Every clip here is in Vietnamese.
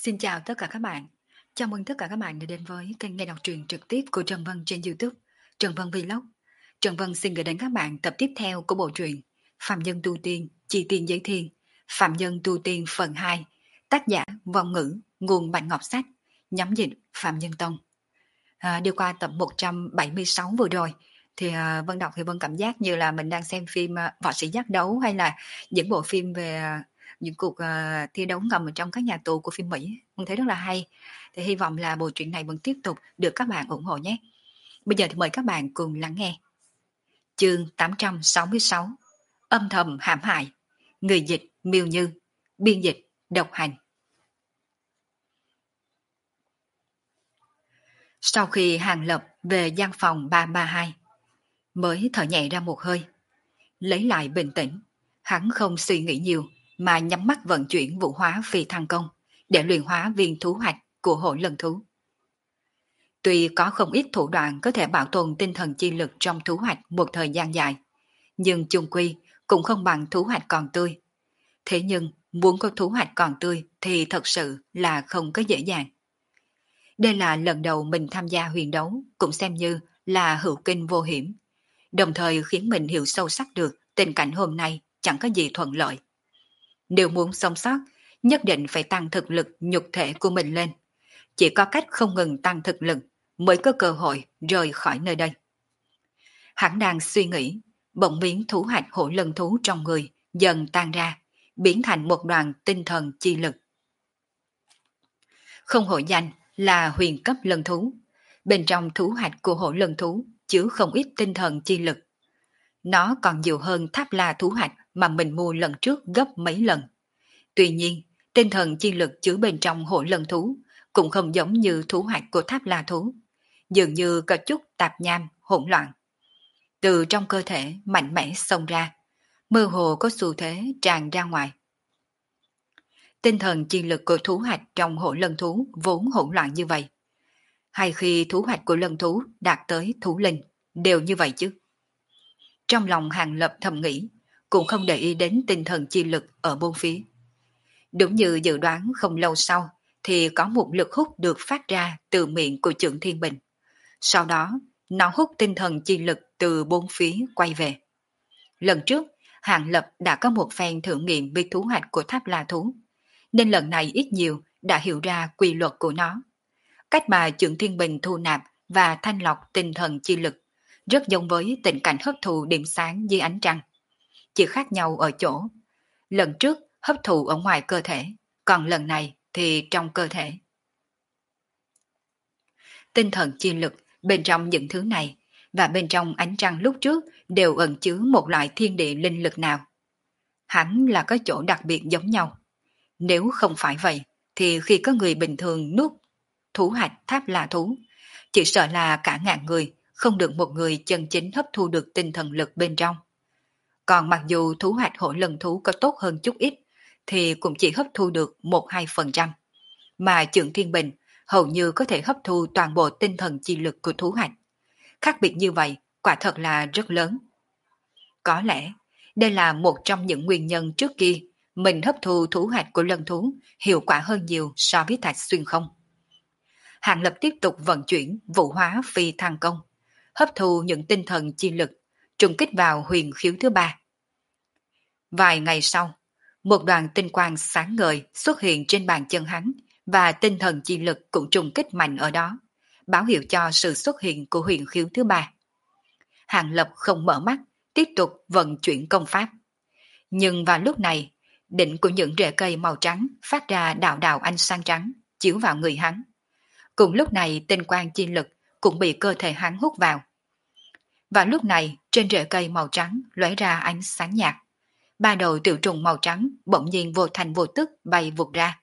Xin chào tất cả các bạn. Chào mừng tất cả các bạn đã đến với kênh nghe đọc truyện trực tiếp của Trần Vân trên YouTube, Trần Vân Vlog. Trần Vân xin gửi đến các bạn tập tiếp theo của bộ truyện Phạm Nhân Tu Tiên, Chi Tiên Giới Thiên, Phạm Nhân Tu Tiên phần 2, tác giả Vong Ngữ, nguồn Bạch Ngọc Sách, nhóm dịch Phạm Nhân Tông. Đi qua tập 176 vừa rồi, thì Vân đọc thì Vân cảm giác như là mình đang xem phim Võ Sĩ Giác Đấu, hay là những bộ phim về những cuộc thi đấu ngầm ở trong các nhà tù của phim Mỹ. Mình thấy rất là hay. Thì hy vọng là bộ truyện này vẫn tiếp tục được các bạn ủng hộ nhé. Bây giờ thì mời các bạn cùng lắng nghe. Chương 866, Âm thầm hãm hại. Người dịch Miêu Như, biên dịch Độc Hành. Sau khi Hàng Lập về gian phòng 332, mới thở nhẹ ra một hơi. Lấy lại bình tĩnh, hắn không suy nghĩ nhiều mà nhắm mắt vận chuyển vũ hóa phi thăng công để luyện hóa viên thú hạch của hội lần thú. Tuy có không ít thủ đoạn có thể bảo tồn tinh thần chi lực trong thú hạch một thời gian dài, nhưng chung quy cũng không bằng thú hạch còn tươi. Thế nhưng muốn có thú hạch còn tươi thì thật sự là không có dễ dàng. Đây là lần đầu mình tham gia huyền đấu, cũng xem như là hữu kinh vô hiểm, đồng thời khiến mình hiểu sâu sắc được tình cảnh hôm nay chẳng có gì thuận lợi. Nếu muốn sống sót, nhất định phải tăng thực lực nhục thể của mình lên. Chỉ có cách không ngừng tăng thực lực mới có cơ hội rời khỏi nơi đây. Hắn đang suy nghĩ, bỗng miếng thú hạch hổ lân thú trong người dần tan ra, biến thành một đoàn tinh thần chi lực. Không hổ danh là huyền cấp lân thú. Bên trong thú hạch của hổ lân thú chứa không ít tinh thần chi lực. Nó còn nhiều hơn tháp la thú hạch mà mình mua lần trước gấp mấy lần. Tuy nhiên, tinh thần chi lực chứa bên trong hổ lân thú cũng không giống như thú hạch của tháp la thú, dường như có chút tạp nham, hỗn loạn. Từ trong cơ thể mạnh mẽ xông ra, mơ hồ có xu thế tràn ra ngoài. Tinh thần chi lực của thú hạch trong hổ lân thú vốn hỗn loạn như vậy. Hay khi thú hạch của lân thú đạt tới thú linh, đều như vậy chứ. Trong lòng Hàng Lập thầm nghĩ, cũng không để ý đến tinh thần chi lực ở bốn phía. Đúng như dự đoán, không lâu sau thì có một lực hút được phát ra từ miệng của Trượng Thiên Bình. Sau đó, nó hút tinh thần chi lực từ bốn phía quay về. Lần trước, Hàng Lập đã có một phen thử nghiệm với thú hạch của tháp la thú, nên lần này ít nhiều đã hiểu ra quy luật của nó. Cách mà Trượng Thiên Bình thu nạp và thanh lọc tinh thần chi lực rất giống với tình cảnh hấp thụ điểm sáng dưới ánh trăng. Chỉ khác nhau ở chỗ, lần trước hấp thụ ở ngoài cơ thể, còn lần này thì trong cơ thể. Tinh thần chi lực bên trong những thứ này và bên trong ánh trăng lúc trước đều ẩn chứa một loại thiên địa linh lực nào. Hẳn là có chỗ đặc biệt giống nhau. Nếu không phải vậy, thì khi có người bình thường nuốt thú hạch tháp la thú, chỉ sợ là cả ngàn người không được một người chân chính hấp thu được tinh thần lực bên trong. Còn mặc dù thú hạch hổ lân thú có tốt hơn chút ít, thì cũng chỉ hấp thu được 1-2%. Mà Trượng Thiên Bình hầu như có thể hấp thu toàn bộ tinh thần chi lực của thú hạch. Khác biệt như vậy, quả thật là rất lớn. Có lẽ, đây là một trong những nguyên nhân trước kia mình hấp thu thú hạch của lân thú hiệu quả hơn nhiều so với thạch xuyên không. Hàng Lập tiếp tục vận chuyển vũ hóa phi thăng công, hấp thu những tinh thần chi lực, trùng kích vào huyền khiếu thứ 3. Vài ngày sau, một đoàn tinh quang sáng ngời xuất hiện trên bàn chân hắn và tinh thần chi lực cũng trùng kích mạnh ở đó, báo hiệu cho sự xuất hiện của huyền khiếu thứ 3. Hàng Lập không mở mắt, tiếp tục vận chuyển công pháp. Nhưng vào lúc này, đỉnh của những rễ cây màu trắng phát ra đạo đạo ánh sáng trắng, chiếu vào người hắn. Cùng lúc này tinh quang chi lực cũng bị cơ thể hắn hút vào. Và lúc này trên rễ cây màu trắng lóe ra ánh sáng nhạt. 3 đầu tiểu trùng màu trắng bỗng nhiên vô thành vô tức bay vụt ra.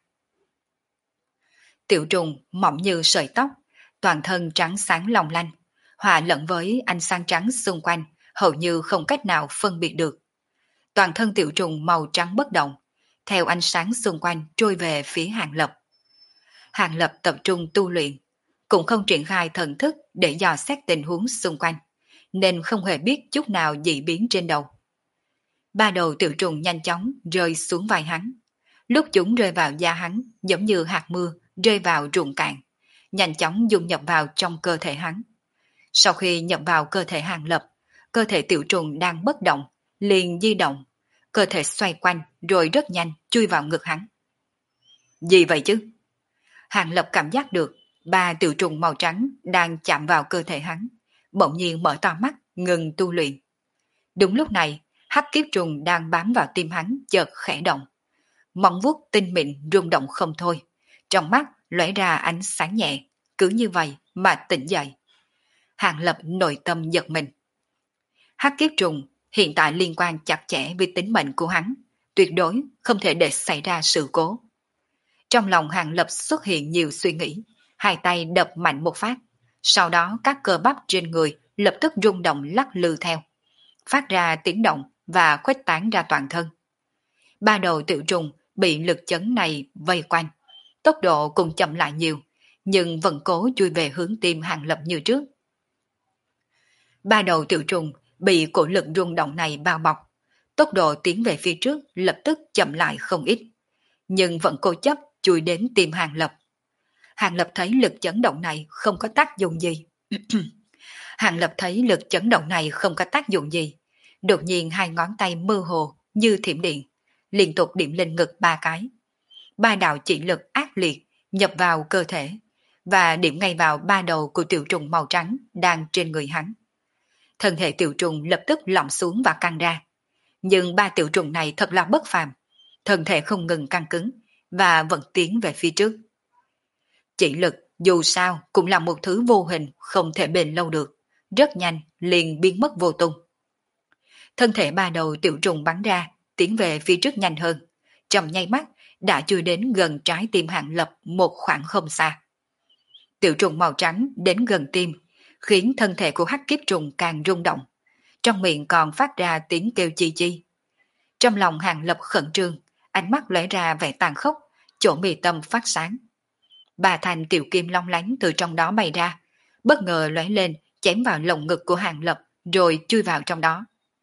Tiểu trùng mỏng như sợi tóc, toàn thân trắng sáng long lanh, hòa lẫn với ánh sáng trắng xung quanh, hầu như không cách nào phân biệt được. Toàn thân tiểu trùng màu trắng bất động, theo ánh sáng xung quanh trôi về phía Hàng Lập. Hàng Lập tập trung tu luyện, cũng không triển khai thần thức để dò xét tình huống xung quanh, nên không hề biết chút nào dị biến trên đầu. 3 đầu tiểu trùng nhanh chóng rơi xuống vai hắn. Lúc chúng rơi vào da hắn giống như hạt mưa rơi vào ruộng cạn, nhanh chóng dung nhập vào trong cơ thể hắn. Sau khi nhập vào cơ thể Hàng Lập, cơ thể tiểu trùng đang bất động, liền di động, cơ thể xoay quanh rồi rất nhanh chui vào ngực hắn. Gì vậy chứ? Hàng Lập cảm giác được ba tiểu trùng màu trắng đang chạm vào cơ thể hắn, bỗng nhiên mở to mắt, ngừng tu luyện. Đúng lúc này, hắc kiếp trùng đang bám vào tim hắn chợt khẽ động. Móng vuốt tinh mịn rung động không thôi, trong mắt lóe ra ánh sáng nhẹ, cứ như vậy mà tỉnh dậy. Hàng Lập nội tâm giật mình. Hắc kiếp trùng hiện tại liên quan chặt chẽ với tính mệnh của hắn, tuyệt đối không thể để xảy ra sự cố. Trong lòng Hàng Lập xuất hiện nhiều suy nghĩ, hai tay đập mạnh một phát, sau đó các cơ bắp trên người lập tức rung động lắc lư theo, phát ra tiếng động và khuếch tán ra toàn thân. Ba đầu tiểu trùng bị lực chấn này vây quanh, tốc độ cũng chậm lại nhiều, nhưng vẫn cố chui về hướng tim Hàng Lập như trước. Ba đầu tiểu trùng bị cổ lực rung động này bao bọc, tốc độ tiến về phía trước lập tức chậm lại không ít, nhưng vẫn cố chấp chui đến tim Hàng Lập. Hàng Lập thấy lực chấn động này không có tác dụng gì. Hàng Lập thấy lực chấn động này không có tác dụng gì. Đột nhiên hai ngón tay mơ hồ như thiểm điện, liên tục điểm lên ngực ba cái. Ba đạo chỉ lực ác liệt nhập vào cơ thể và điểm ngay vào ba đầu của tiểu trùng màu trắng đang trên người hắn. Thân thể tiểu trùng lập tức lỏng xuống và căng ra. Nhưng ba tiểu trùng này thật là bất phàm, thân thể không ngừng căng cứng và vẫn tiến về phía trước. Chỉ lực dù sao cũng là một thứ vô hình không thể bền lâu được, rất nhanh liền biến mất vô tung. Thân thể ba đầu tiểu trùng bắn ra, tiến về phía trước nhanh hơn, trong nháy mắt đã chui đến gần trái tim Hàng Lập một khoảng không xa. Tiểu trùng màu trắng đến gần tim, khiến thân thể của hắc kiếp trùng càng rung động, trong miệng còn phát ra tiếng kêu chi chi. Trong lòng Hàng Lập khẩn trương, ánh mắt lóe ra vẻ tàn khốc, chỗ mi tâm phát sáng. Ba thanh tiểu kim long lánh từ trong đó bay ra, bất ngờ lóe lên chém vào lồng ngực của Hàng Lập rồi chui vào trong đó.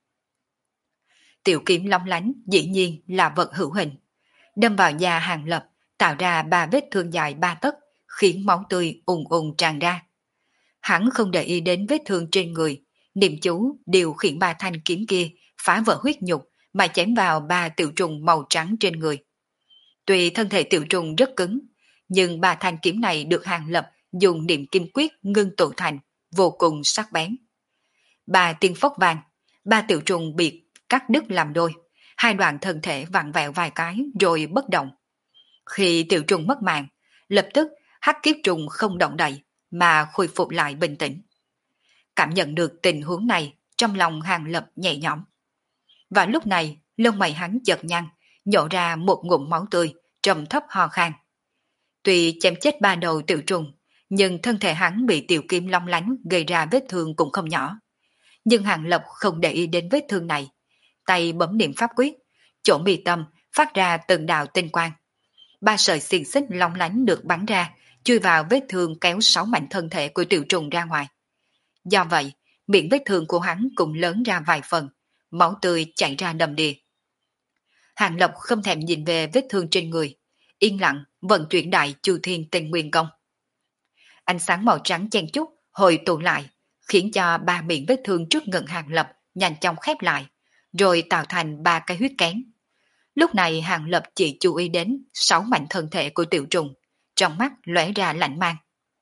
Tiểu kim long lánh dĩ nhiên là vật hữu hình, đâm vào da Hàng Lập, tạo ra ba vết thương dài 3 tấc, khiến máu tươi ùn ùn tràn ra. Hắn không để ý đến vết thương trên người, niệm chú điều khiển ba thanh kiếm kia phá vỡ huyết nhục mà chém vào ba tiểu trùng màu trắng trên người. Tuy thân thể tiểu trùng rất cứng, nhưng ba thanh kiếm này được Hàng Lập dùng niệm kim quyết ngưng tụ thành, vô cùng sắc bén. Ba tiếng phốc vang, ba tiểu trùng bị cắt đứt làm đôi, hai đoạn thân thể vặn vẹo vài cái rồi bất động. Khi tiểu trùng mất mạng, lập tức hắc kiếp trùng không động đậy mà khôi phục lại bình tĩnh. Cảm nhận được tình huống này, trong lòng Hàng Lập nhẹ nhõm. Và lúc này, lông mày hắn chợt nhăn, nhổ ra một ngụm máu tươi, trầm thấp ho khan. Tuy chém chết ba đầu tiểu trùng, nhưng thân thể hắn bị tiểu kim long lánh gây ra vết thương cũng không nhỏ. Nhưng Hàng Lập không để ý đến vết thương này, tay bấm niệm pháp quyết, chỗ mi tâm phát ra từng đạo tinh quang. Ba sợi xiềng xích long lánh được bắn ra, chui vào vết thương kéo 6 mảnh thân thể của tiểu trùng ra ngoài. Do vậy, miệng vết thương của hắn cũng lớn ra vài phần, máu tươi chảy ra đầm đìa. Hàng Lập không thèm nhìn về vết thương trên người, yên lặng vận chuyển đại Chu Thiên Tinh Nguyên Công. Ánh sáng màu trắng chen chúc hồi tụ lại, khiến cho ba miệng vết thương trước ngực Hàng Lập nhanh chóng khép lại, rồi tạo thành ba cái huyết kén. Lúc này Hàng Lập chỉ chú ý đến 6 mảnh thân thể của tiểu trùng, trong mắt lóe ra lạnh mang.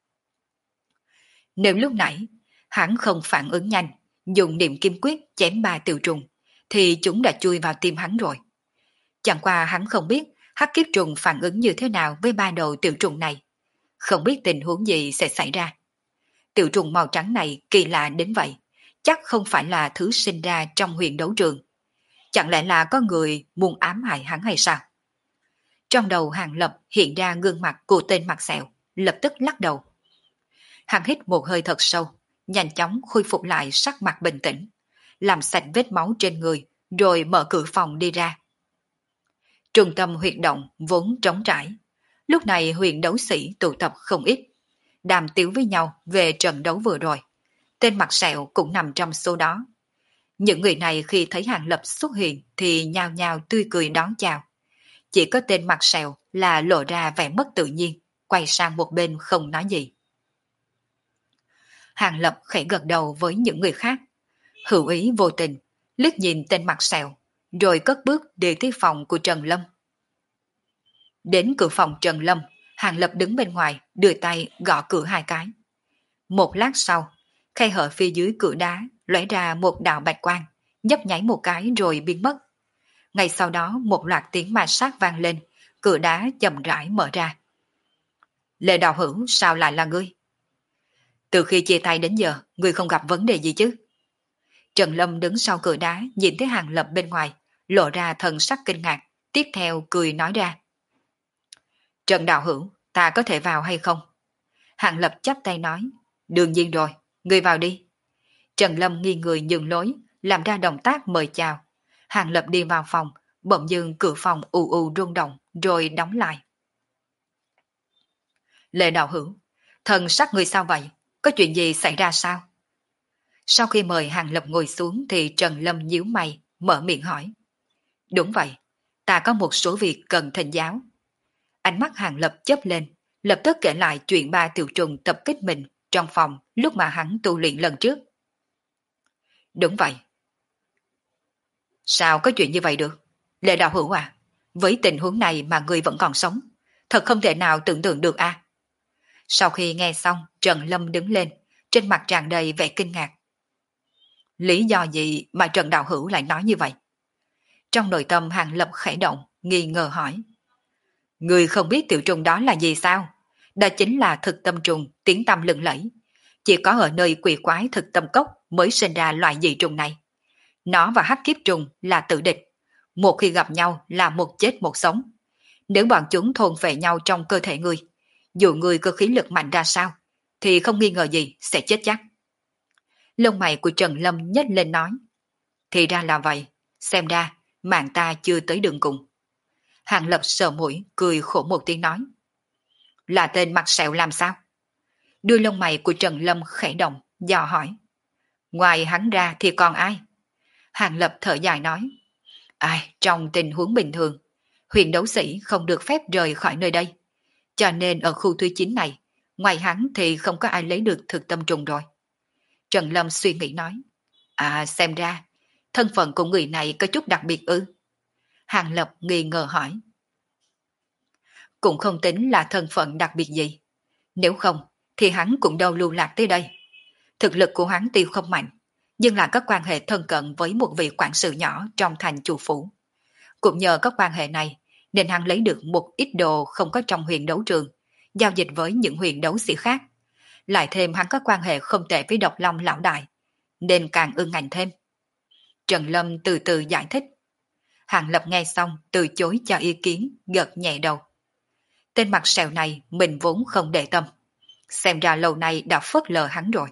Nếu lúc nãy hắn không phản ứng nhanh, dùng niệm kim quyết chém ba tiểu trùng, thì chúng đã chui vào tim hắn rồi. Chẳng qua hắn không biết hắc kiếp trùng phản ứng như thế nào với ba đầu tiểu trùng này, không biết tình huống gì sẽ xảy ra. Tiểu trùng màu trắng này kỳ lạ đến vậy, chắc không phải là thứ sinh ra trong huyền đấu trường. Chẳng lẽ là có người muốn ám hại hắn hay sao? Trong đầu Hàng Lập hiện ra gương mặt của tên mặt sẹo, lập tức lắc đầu. Hắn hít một hơi thật sâu, nhanh chóng khôi phục lại sắc mặt bình tĩnh, làm sạch vết máu trên người, rồi mở cửa phòng đi ra. Trung tâm huyệt động vốn trống trải. Lúc này huyền đấu sĩ tụ tập không ít, đàm tiếu với nhau về trận đấu vừa rồi. Tên mặt sẹo cũng nằm trong số đó. Những người này khi thấy Hàng Lập xuất hiện thì nhao nhao tươi cười đón chào. chỉ có tên mặt sẹo là lộ ra vẻ mất tự nhiên, quay sang một bên không nói gì. Hàng Lập khẽ gật đầu với những người khác, hữu ý vô tình, liếc nhìn tên mặt sẹo, rồi cất bước đi tới phòng của Trần Lâm. Đến cửa phòng Trần Lâm, Hàng Lập đứng bên ngoài, đưa tay gõ cửa 2 cái. Một lát sau, khe hở phía dưới cửa đá lóe ra một đạo bạch quang, nhấp nháy một cái rồi biến mất. Ngay sau đó một loạt tiếng ma sát vang lên, cửa đá chậm rãi mở ra. Lệ Đạo Hữu, sao lại là ngươi? Từ khi chia tay đến giờ, ngươi không gặp vấn đề gì chứ? Trần Lâm đứng sau cửa đá, nhìn thấy Hàng Lập bên ngoài, lộ ra thần sắc kinh ngạc, tiếp theo cười nói ra. Trần Đạo Hữu, ta có thể vào hay không? Hàng Lập chắp tay nói, đương nhiên rồi, ngươi vào đi. Trần Lâm nghiêng người nhường lối, làm ra động tác mời chào. Hàng Lập đi vào phòng, bỗng dưng cửa phòng ù ù rung động, rồi đóng lại. Lệ Đạo Hữu, thần sắc ngươi sao vậy? Có chuyện gì xảy ra sao? Sau khi mời Hàng Lập ngồi xuống thì Trần Lâm nhíu mày, mở miệng hỏi. Đúng vậy, ta có một số việc cần thỉnh giáo. Ánh mắt Hàng Lập chớp lên, lập tức kể lại chuyện ba tiểu trùng tập kích mình trong phòng lúc mà hắn tu luyện lần trước. Đúng vậy. Sao có chuyện như vậy được? Lệ Đạo Hữu à, với tình huống này mà người vẫn còn sống, thật không thể nào tưởng tượng được a. Sau khi nghe xong, Trần Lâm đứng lên, trên mặt tràn đầy vẻ kinh ngạc. Lý do gì mà Trần Đạo Hữu lại nói như vậy? Trong nội tâm Hàng Lập khẽ động, nghi ngờ hỏi. Người không biết tiểu trùng đó là gì sao? Đó chính là thực tâm trùng, tiếng tăm lừng lẫy. Chỉ có ở nơi quỷ quái thực tâm cốc mới sinh ra loại dị trùng này. Nó và hắc kiếp trùng là tử địch. Một khi gặp nhau là một chết một sống. Nếu bọn chúng thôn phệ nhau trong cơ thể người, dù người có khí lực mạnh ra sao, thì không nghi ngờ gì sẽ chết chắc. Lông mày của Trần Lâm nhếch lên nói. Thì ra là vậy, xem ra mạng ta chưa tới đường cùng. Hàng Lập sờ mũi, cười khổ một tiếng nói. Là tên mặt sẹo làm sao? Đuôi lông mày của Trần Lâm khẽ động, dò hỏi. Ngoài hắn ra thì còn ai? Hàng Lập thở dài nói. Ai, trong tình huống bình thường, huyền đấu sĩ không được phép rời khỏi nơi đây. Cho nên ở khu thứ 9 này, ngoài hắn thì không có ai lấy được thực tâm trùng rồi. Trần Lâm suy nghĩ nói. À, xem ra, thân phận của người này có chút đặc biệt ư? Hàng Lập nghi ngờ hỏi. Cũng không tính là thân phận đặc biệt gì. Nếu không, thì hắn cũng đâu lưu lạc tới đây. Thực lực của hắn tuy không mạnh, nhưng là có quan hệ thân cận với một vị quản sự nhỏ trong thành chủ phủ. Cũng nhờ các quan hệ này, nên hắn lấy được một ít đồ không có trong huyền đấu trường, giao dịch với những huyền đấu sĩ khác. Lại thêm hắn có quan hệ không tệ với Độc Long lão đại, nên càng ưng ảnh thêm. Trần Lâm từ từ giải thích. Hàng Lập nghe xong từ chối cho ý kiến, gật nhẹ đầu. Tên mặt sẹo này mình vốn không để tâm. Xem ra lâu nay đã phớt lờ hắn rồi.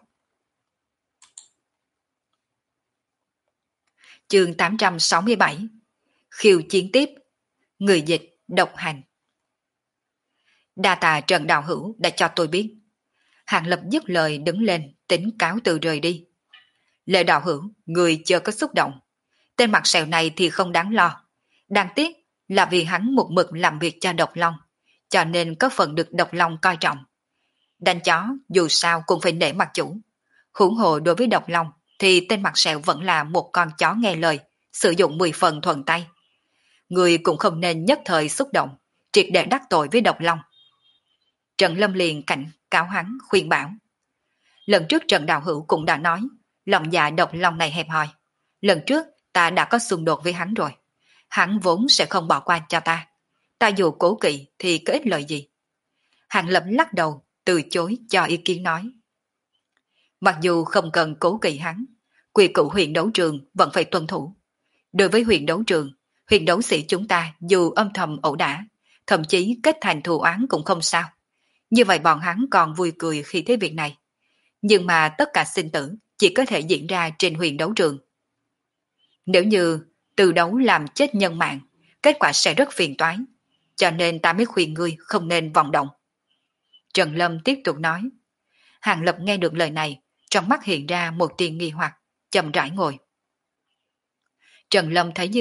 Chương 867. Khiêu chiến tiếp. Người dịch độc hành. Đa tà Trần Đạo Hữu đã cho tôi biết. Hàng Lập dứt lời đứng lên, tính cáo từ rời đi. Lệ Đạo Hữu, người chưa có xúc động. Tên mặt sẹo này thì không đáng lo. Đáng tiếc là vì hắn một mực làm việc cho Độc Long, cho nên có phần được Độc Long coi trọng. Đánh chó dù sao cũng phải nể mặt chủ. Huống hồ đối với Độc Long thì tên mặt sẹo vẫn là một con chó nghe lời, sử dụng 10 phần thuận tay. Người cũng không nên nhất thời xúc động, triệt để đắc tội với Độc Long. Trần Lâm liền cảnh cáo hắn khuyên bảo. Lần trước Trần Đạo Hữu cũng đã nói, lòng dạ Độc Long này hẹp hòi. Lần trước ta đã có xung đột với hắn rồi. Hắn vốn sẽ không bỏ qua cho ta. Ta dù cố kỵ thì có ích lợi gì. Hàng Lập lắc đầu, từ chối cho ý kiến nói. Mặc dù không cần cố kỵ hắn, quy củ huyền đấu trường vẫn phải tuân thủ. Đối với huyền đấu trường, huyền đấu sĩ chúng ta dù âm thầm ẩu đả, thậm chí kết thành thù oán cũng không sao. Như vậy bọn hắn còn vui cười khi thấy việc này. Nhưng mà tất cả sinh tử chỉ có thể diễn ra trên huyền đấu trường. Nếu như từ đấu làm chết nhân mạng, kết quả sẽ rất phiền toái. Cho nên ta mới khuyên ngươi không nên vọng động. Trần Lâm tiếp tục nói. Hàng Lập nghe được lời này, trong mắt hiện ra một tia nghi hoặc, chậm rãi ngồi. Trần Lâm thấy như vậy,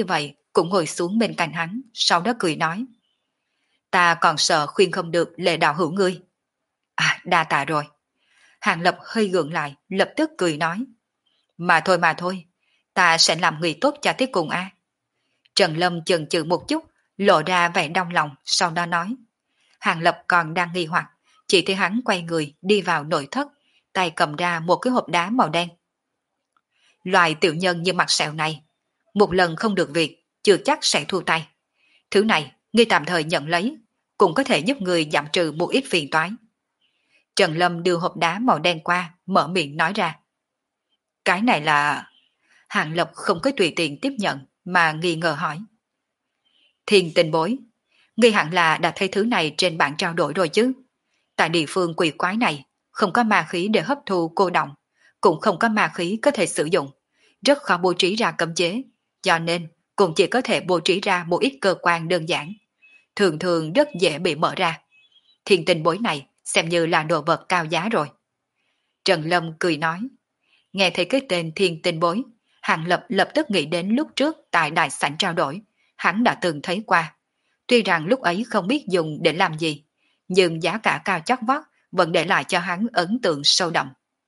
cũng ngồi xuống bên cạnh hắn, sau đó cười nói. Ta còn sợ khuyên không được Lệ đạo hữu ngươi. À, đa tạ rồi. Hàng Lập hơi gượng lại, lập tức cười nói. Mà thôi, ta sẽ làm người tốt cho tới cùng a. Trần Lâm chần chừ một chút, lộ ra vẻ đau lòng, sau đó nói. Hàng Lập còn đang nghi hoặc, chỉ thấy hắn quay người đi vào nội thất, tay cầm ra một cái hộp đá màu đen. Loài tiểu nhân như mặt sẹo này, một lần không được việc, chưa chắc sẽ thu tay. Thứ này, ngươi tạm thời nhận lấy, cũng có thể giúp ngươi giảm trừ một ít phiền toái. Trần Lâm đưa hộp đá màu đen qua, mở miệng nói ra. Cái này là... Hàng Lập không có tùy tiện tiếp nhận, mà nghi ngờ hỏi. Thiên Tinh Bối, ngươi hẳn là đã thấy thứ này trên bảng trao đổi rồi chứ. Tại địa phương quỷ quái này, không có ma khí để hấp thu cô động, cũng không có ma khí có thể sử dụng, rất khó bố trí ra cấm chế, cho nên cũng chỉ có thể bố trí ra một ít cơ quan đơn giản, thường thường rất dễ bị mở ra. Thiên Tinh Bối này xem như là đồ vật cao giá rồi. Trần Lâm cười nói, nghe thấy cái tên Thiên Tinh Bối, Hàng Lập lập tức nghĩ đến lúc trước tại đại sảnh trao đổi, hắn đã từng thấy qua. Tuy rằng lúc ấy không biết dùng để làm gì, nhưng giá cả cao chót vót vẫn để lại cho hắn ấn tượng sâu đậm.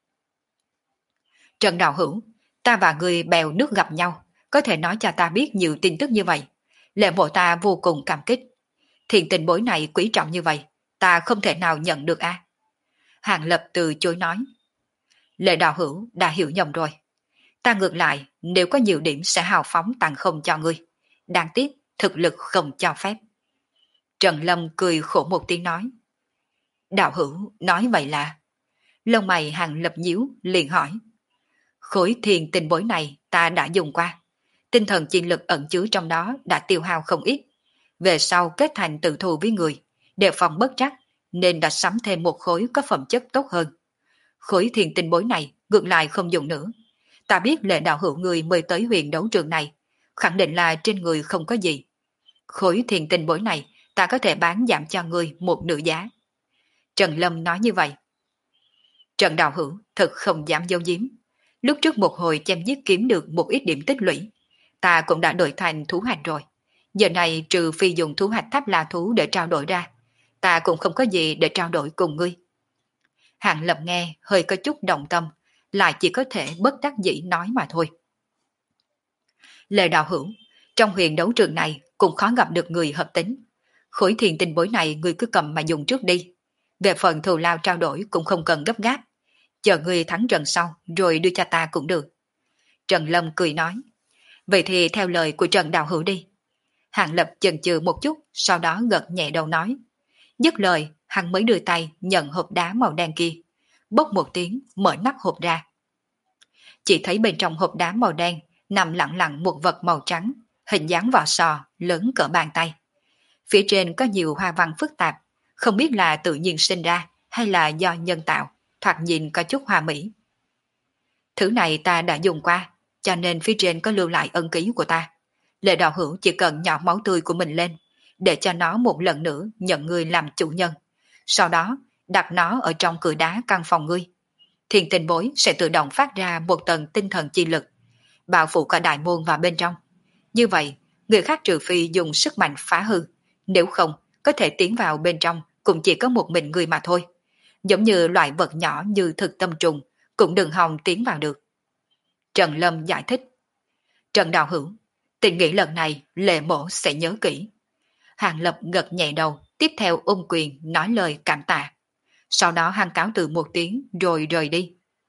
Trần Đạo Hữu, ta và người bèo nước gặp nhau, có thể nói cho ta biết nhiều tin tức như vậy. Lệ mộ ta vô cùng cảm kích. Thiền Tinh Bối này quý trọng như vậy, ta không thể nào nhận được a. Hàng Lập từ chối nói. Lệ Đạo Hữu đã hiểu nhầm rồi. Ta ngược lại, nếu có nhiều điểm sẽ hào phóng tặng không cho ngươi. Đáng tiếc, thực lực không cho phép. Trần Lâm cười khổ một tiếng nói. Đạo hữu nói vậy là... Lông mày Hàng Lập nhíu liền hỏi. Khối thiền tinh bối này ta đã dùng qua. Tinh thần chi lực ẩn chứa trong đó đã tiêu hao không ít. Về sau kết thành tự thù với người, đề phòng bất trắc, nên đã sắm thêm một khối có phẩm chất tốt hơn. Khối thiền tinh bối này ngược lại không dùng nữa. Ta biết Lệ đạo hữu người mới tới huyền đấu trường này, khẳng định là trên người không có gì. Khối thiền tinh bối này ta có thể bán giảm cho người một nửa giá. Trần Lâm nói như vậy. Trần đạo hữu thật không dám giấu giếm. Lúc trước một hồi chém giết kiếm được một ít điểm tích lũy, ta cũng đã đổi thành thú hạch rồi. Giờ này trừ phi dùng thú hạch tháp la thú để trao đổi ra, ta cũng không có gì để trao đổi cùng ngươi. Hạng Lập nghe hơi có chút động tâm, lại chỉ có thể bất đắc dĩ nói mà thôi. Lệ đạo hữu, trong huyền đấu trường này cũng khó gặp được người hợp tính. Khối thiền tinh bối này ngươi cứ cầm mà dùng trước đi. Về phần thù lao trao đổi cũng không cần gấp gáp. Chờ ngươi thắng trận sau rồi đưa cho ta cũng được. Trần Lâm cười nói. Vậy thì theo lời của Trần đạo hữu đi. Hạng Lập chần chừ một chút, sau đó gật nhẹ đầu nói. Dứt lời, hắn mới đưa tay nhận hộp đá màu đen kia. Bốc một tiếng, mở nắp hộp ra. Chỉ thấy bên trong hộp đá màu đen nằm lặng lặng một vật màu trắng, hình dáng vỏ sò, lớn cỡ bàn tay. Phía trên có nhiều hoa văn phức tạp, không biết là tự nhiên sinh ra hay là do nhân tạo, thoạt nhìn có chút hoa mỹ. Thứ này ta đã dùng qua, cho nên phía trên có lưu lại ân ký của ta. Lệ đạo hữu chỉ cần nhỏ máu tươi của mình lên, để cho nó một lần nữa nhận ngươi làm chủ nhân. Sau đó, đặt nó ở trong cửa đá căn phòng ngươi. Thiền tinh bối sẽ tự động phát ra một tầng tinh thần chi lực, bao phủ cả đại môn vào bên trong. Như vậy, người khác trừ phi dùng sức mạnh phá hư, nếu không, có thể tiến vào bên trong cũng chỉ có một mình người mà thôi. Giống như loại vật nhỏ như thực tâm trùng, cũng đừng hòng tiến vào được. Trần Lâm giải thích. Trần đạo hữu, tình nghĩ lần này Lệ mổ sẽ nhớ kỹ. Hàng Lập gật nhẹ đầu, tiếp theo ôm quyền nói lời cảm tạ. Sau đó hắn cáo từ một tiếng rồi rời đi.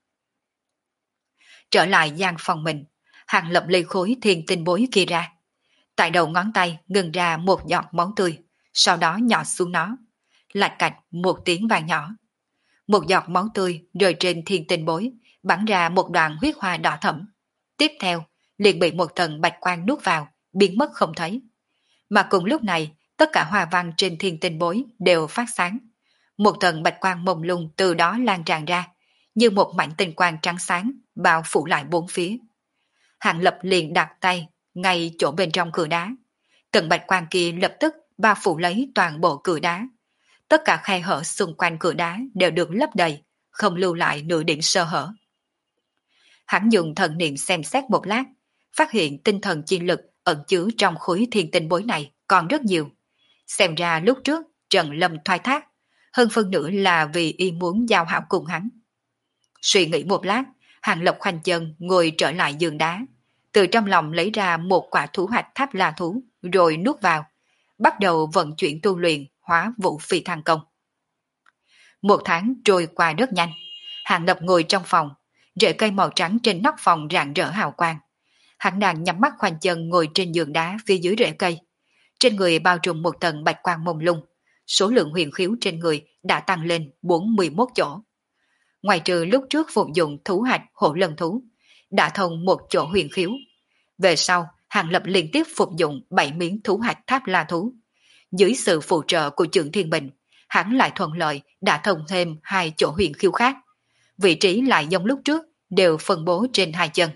Trở lại gian phòng mình, Hàng Lập lấy khối thiền tinh bối kia ra. Tại đầu ngón tay ngừng ra một giọt máu tươi, sau đó nhỏ xuống nó. Lạch cạch một tiếng vang nhỏ. Một giọt máu tươi rơi trên thiên tinh bối, bắn ra một đoạn huyết hoa đỏ thẫm. Tiếp theo, liền bị một tầng bạch quang nuốt vào, biến mất không thấy. Mà cùng lúc này, tất cả hoa văn trên thiên tinh bối đều phát sáng. Một tầng bạch quang mông lung từ đó lan tràn ra, như một mảnh tinh quang trắng sáng, bao phủ lại bốn phía. Hạng Lập liền đặt tay ngay chỗ bên trong cửa đá. Tầng bạch quang kia lập tức bao phủ lấy toàn bộ cửa đá. Tất cả khe hở xung quanh cửa đá đều được lấp đầy, không lưu lại nửa điểm sơ hở. Hắn dùng thần niệm xem xét một lát, phát hiện tinh thần chi lực ẩn chứa trong khối thiên tinh bối này còn rất nhiều. Xem ra lúc trước Trần Lâm thoái thác, hơn phân nửa là vì y muốn giao hảo cùng hắn. Suy nghĩ một lát, Hàng Lập khoanh chân ngồi trở lại giường đá, từ trong lòng lấy ra một quả thú hạch tháp la thú, rồi nuốt vào, bắt đầu vận chuyển tu luyện hóa vũ phi thăng công. Một tháng trôi qua rất nhanh, Hàng Lập ngồi trong phòng, rễ cây màu trắng trên nóc phòng rạng rỡ hào quang. Hắn đang nhắm mắt khoanh chân ngồi trên giường đá phía dưới rễ cây. Trên người bao trùm một tầng bạch quang mông lung, số lượng huyền khiếu trên người đã tăng lên 41 chỗ. Ngoài trừ lúc trước phục dụng thú hạch hổ lân thú, đã thông một chỗ huyền khiếu. Về sau, Hàng Lập liên tiếp phục dụng 7 miếng thú hạch tháp la thú. Dưới sự phụ trợ của Trượng Thiên Bình, hắn lại thuận lợi đã thông thêm 2 chỗ huyền khiếu khác. Vị trí lại giống lúc trước, đều phân bố trên 2 chân.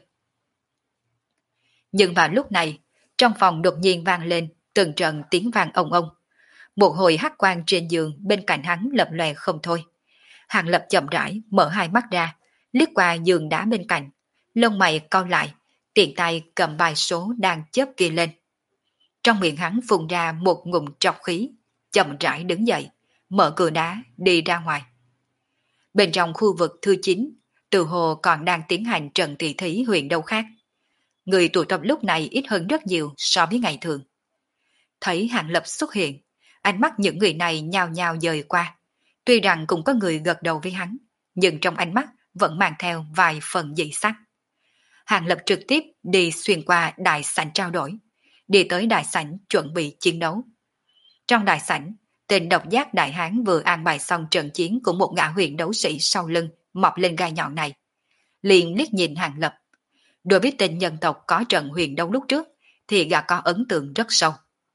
Nhưng vào lúc này, trong phòng đột nhiên vang lên từng trận tiếng vang ông ông. Một hồi hắc quang trên giường bên cạnh hắn lập lòe không thôi. Hàng Lập chậm rãi mở hai mắt ra, liếc qua giường đá bên cạnh, lông mày cau lại, tiện tay cầm bài số đang chớp kia lên. Trong miệng hắn phun ra một ngụm trọc khí, chậm rãi đứng dậy, mở cửa đá đi ra ngoài. Bên trong khu vực thứ 9, từ hồ còn đang tiến hành trận tỷ thí huyền đấu khác. Người tụ tập lúc này ít hơn rất nhiều so với ngày thường. Thấy Hàng Lập xuất hiện, ánh mắt những người này nhao nhao dời qua. Tuy rằng cũng có người gật đầu với hắn, nhưng trong ánh mắt vẫn mang theo vài phần dị sắc. Hàng Lập trực tiếp đi xuyên qua đại sảnh trao đổi, đi tới đại sảnh chuẩn bị chiến đấu. Trong đại sảnh, tên độc giác đại hán vừa an bài xong trận chiến của một gã huyền đấu sĩ sau lưng mọc lên gai nhọn này. Liền liếc nhìn Hàng Lập. Đối với tên nhân tộc có trận huyền đấu lúc trước, thì gã có ấn tượng rất sâu.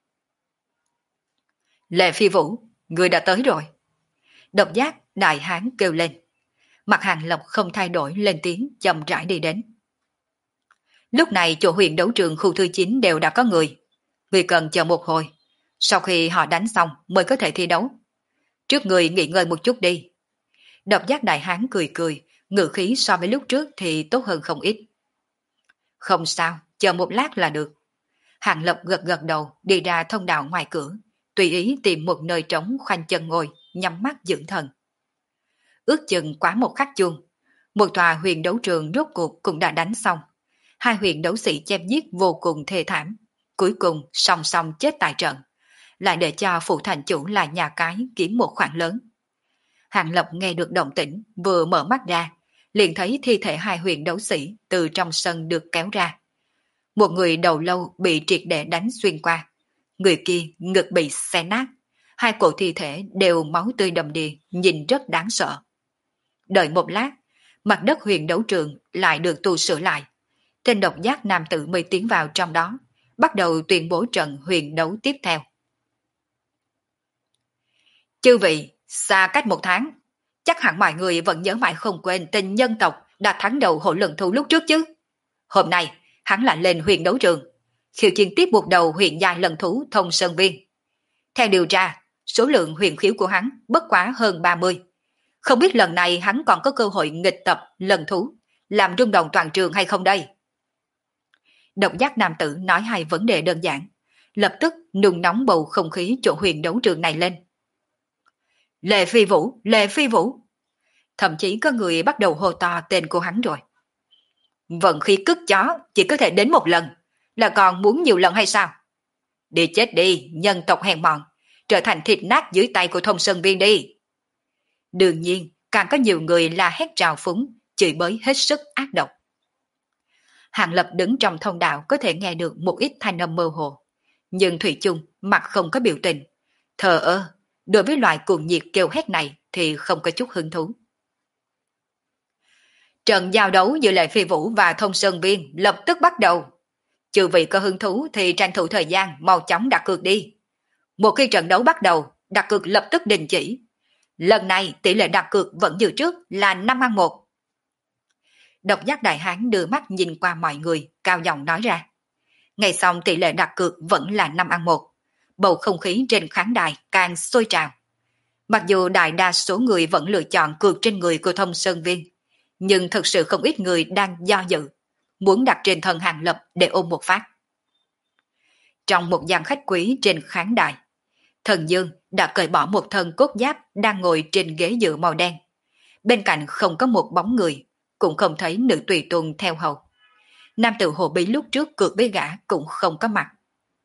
Lệ Phi Vũ, người đã tới rồi. Độc giác đại hán kêu lên. Mặt Hàng Lập không thay đổi lên tiếng chậm rãi đi đến. Lúc này chỗ huyền đấu trường khu thứ 9 đều đã có người. Người cần chờ một hồi. Sau khi họ đánh xong mới có thể thi đấu. Trước người nghỉ ngơi một chút đi. Độc giác đại hán cười cười, ngữ khí so với lúc trước thì tốt hơn không ít. Không sao, chờ một lát là được. Hàng Lập gật gật đầu đi ra thông đạo ngoài cửa, tùy ý tìm một nơi trống khoanh chân ngồi, nhắm mắt dưỡng thần. Ước chừng quá một khắc chuông, một tòa huyền đấu trường rốt cuộc cũng đã đánh xong. Hai huyền đấu sĩ chém giết vô cùng thê thảm, cuối cùng song song chết tại trận, lại để cho phụ thành chủ là nhà cái kiếm một khoản lớn. Hàng Lập nghe được động tĩnh, vừa mở mắt ra, liền thấy thi thể hai huyền đấu sĩ từ trong sân được kéo ra. Một người đầu lâu bị triệt để đánh xuyên qua, người kia ngực bị xé nát, hai cổ thi thể đều máu tươi đầm đìa, nhìn rất đáng sợ. Đợi một lát, mặt đất huyền đấu trường lại được tu sửa lại. Tên độc giác nam tử mới tiến vào trong đó, bắt đầu tuyên bố trận huyền đấu tiếp theo. Chư vị, xa cách một tháng, chắc hẳn mọi người vẫn nhớ mãi không quên tên nhân tộc đã thắng đầu hổ lần thú lúc trước chứ. Hôm nay, hắn lại lên huyền đấu trường, khiêu chiến tiếp một đầu huyền giai lần thú Thông Sơn Viên. Theo điều tra, số lượng huyền khiếu của hắn bất quá hơn 30. Không biết lần này hắn còn có cơ hội nghịch tập lần thú, làm rung động toàn trường hay không đây? Độc giác nam tử nói hai vấn đề đơn giản, lập tức nung nóng bầu không khí chỗ huyền đấu trường này lên. Lệ Phi Vũ, Lệ Phi Vũ. Thậm chí có người bắt đầu hô to tên của hắn rồi. Vận khí cứt chó chỉ có thể đến một lần, là còn muốn nhiều lần hay sao? Đi chết đi, nhân tộc hèn mọn, trở thành thịt nát dưới tay của Thông Sơn Viên đi. Đương nhiên, càng có nhiều người la hét trào phúng, chửi bới hết sức ác độc. Hàng Lập đứng trong thông đạo có thể nghe được một ít thanh âm mơ hồ, nhưng thủy chung mặt không có biểu tình, thờ ơ. Đối với loại cuồng nhiệt kêu hét này thì không có chút hứng thú. Trận giao đấu giữa Lệ Phi Vũ và Thông Sơn Viên lập tức bắt đầu. Chư vị có hứng thú thì tranh thủ thời gian mau chóng đặt cược đi. Một khi trận đấu bắt đầu, đặt cược lập tức đình chỉ. Lần này tỷ lệ đặt cược vẫn như trước là 5-1. Độc giác đại hán đưa mắt nhìn qua mọi người, cao giọng nói ra. Ngày xong tỷ lệ đặt cược vẫn là 5-1. Bầu không khí trên khán đài càng sôi trào. Mặc dù đại đa số người vẫn lựa chọn cược trên người của Thông Sơn Viên, nhưng thực sự không ít người đang do dự, muốn đặt trên thân Hàng Lập để ôm một phát. Trong một gian khách quý trên khán đài, Thần Dương đã cởi bỏ một thân cốt giáp đang ngồi trên ghế dự màu đen. Bên cạnh không có một bóng người, cũng không thấy nữ tùy tùng theo hầu. Nam tử Hồ Bí lúc trước cược với gã cũng không có mặt.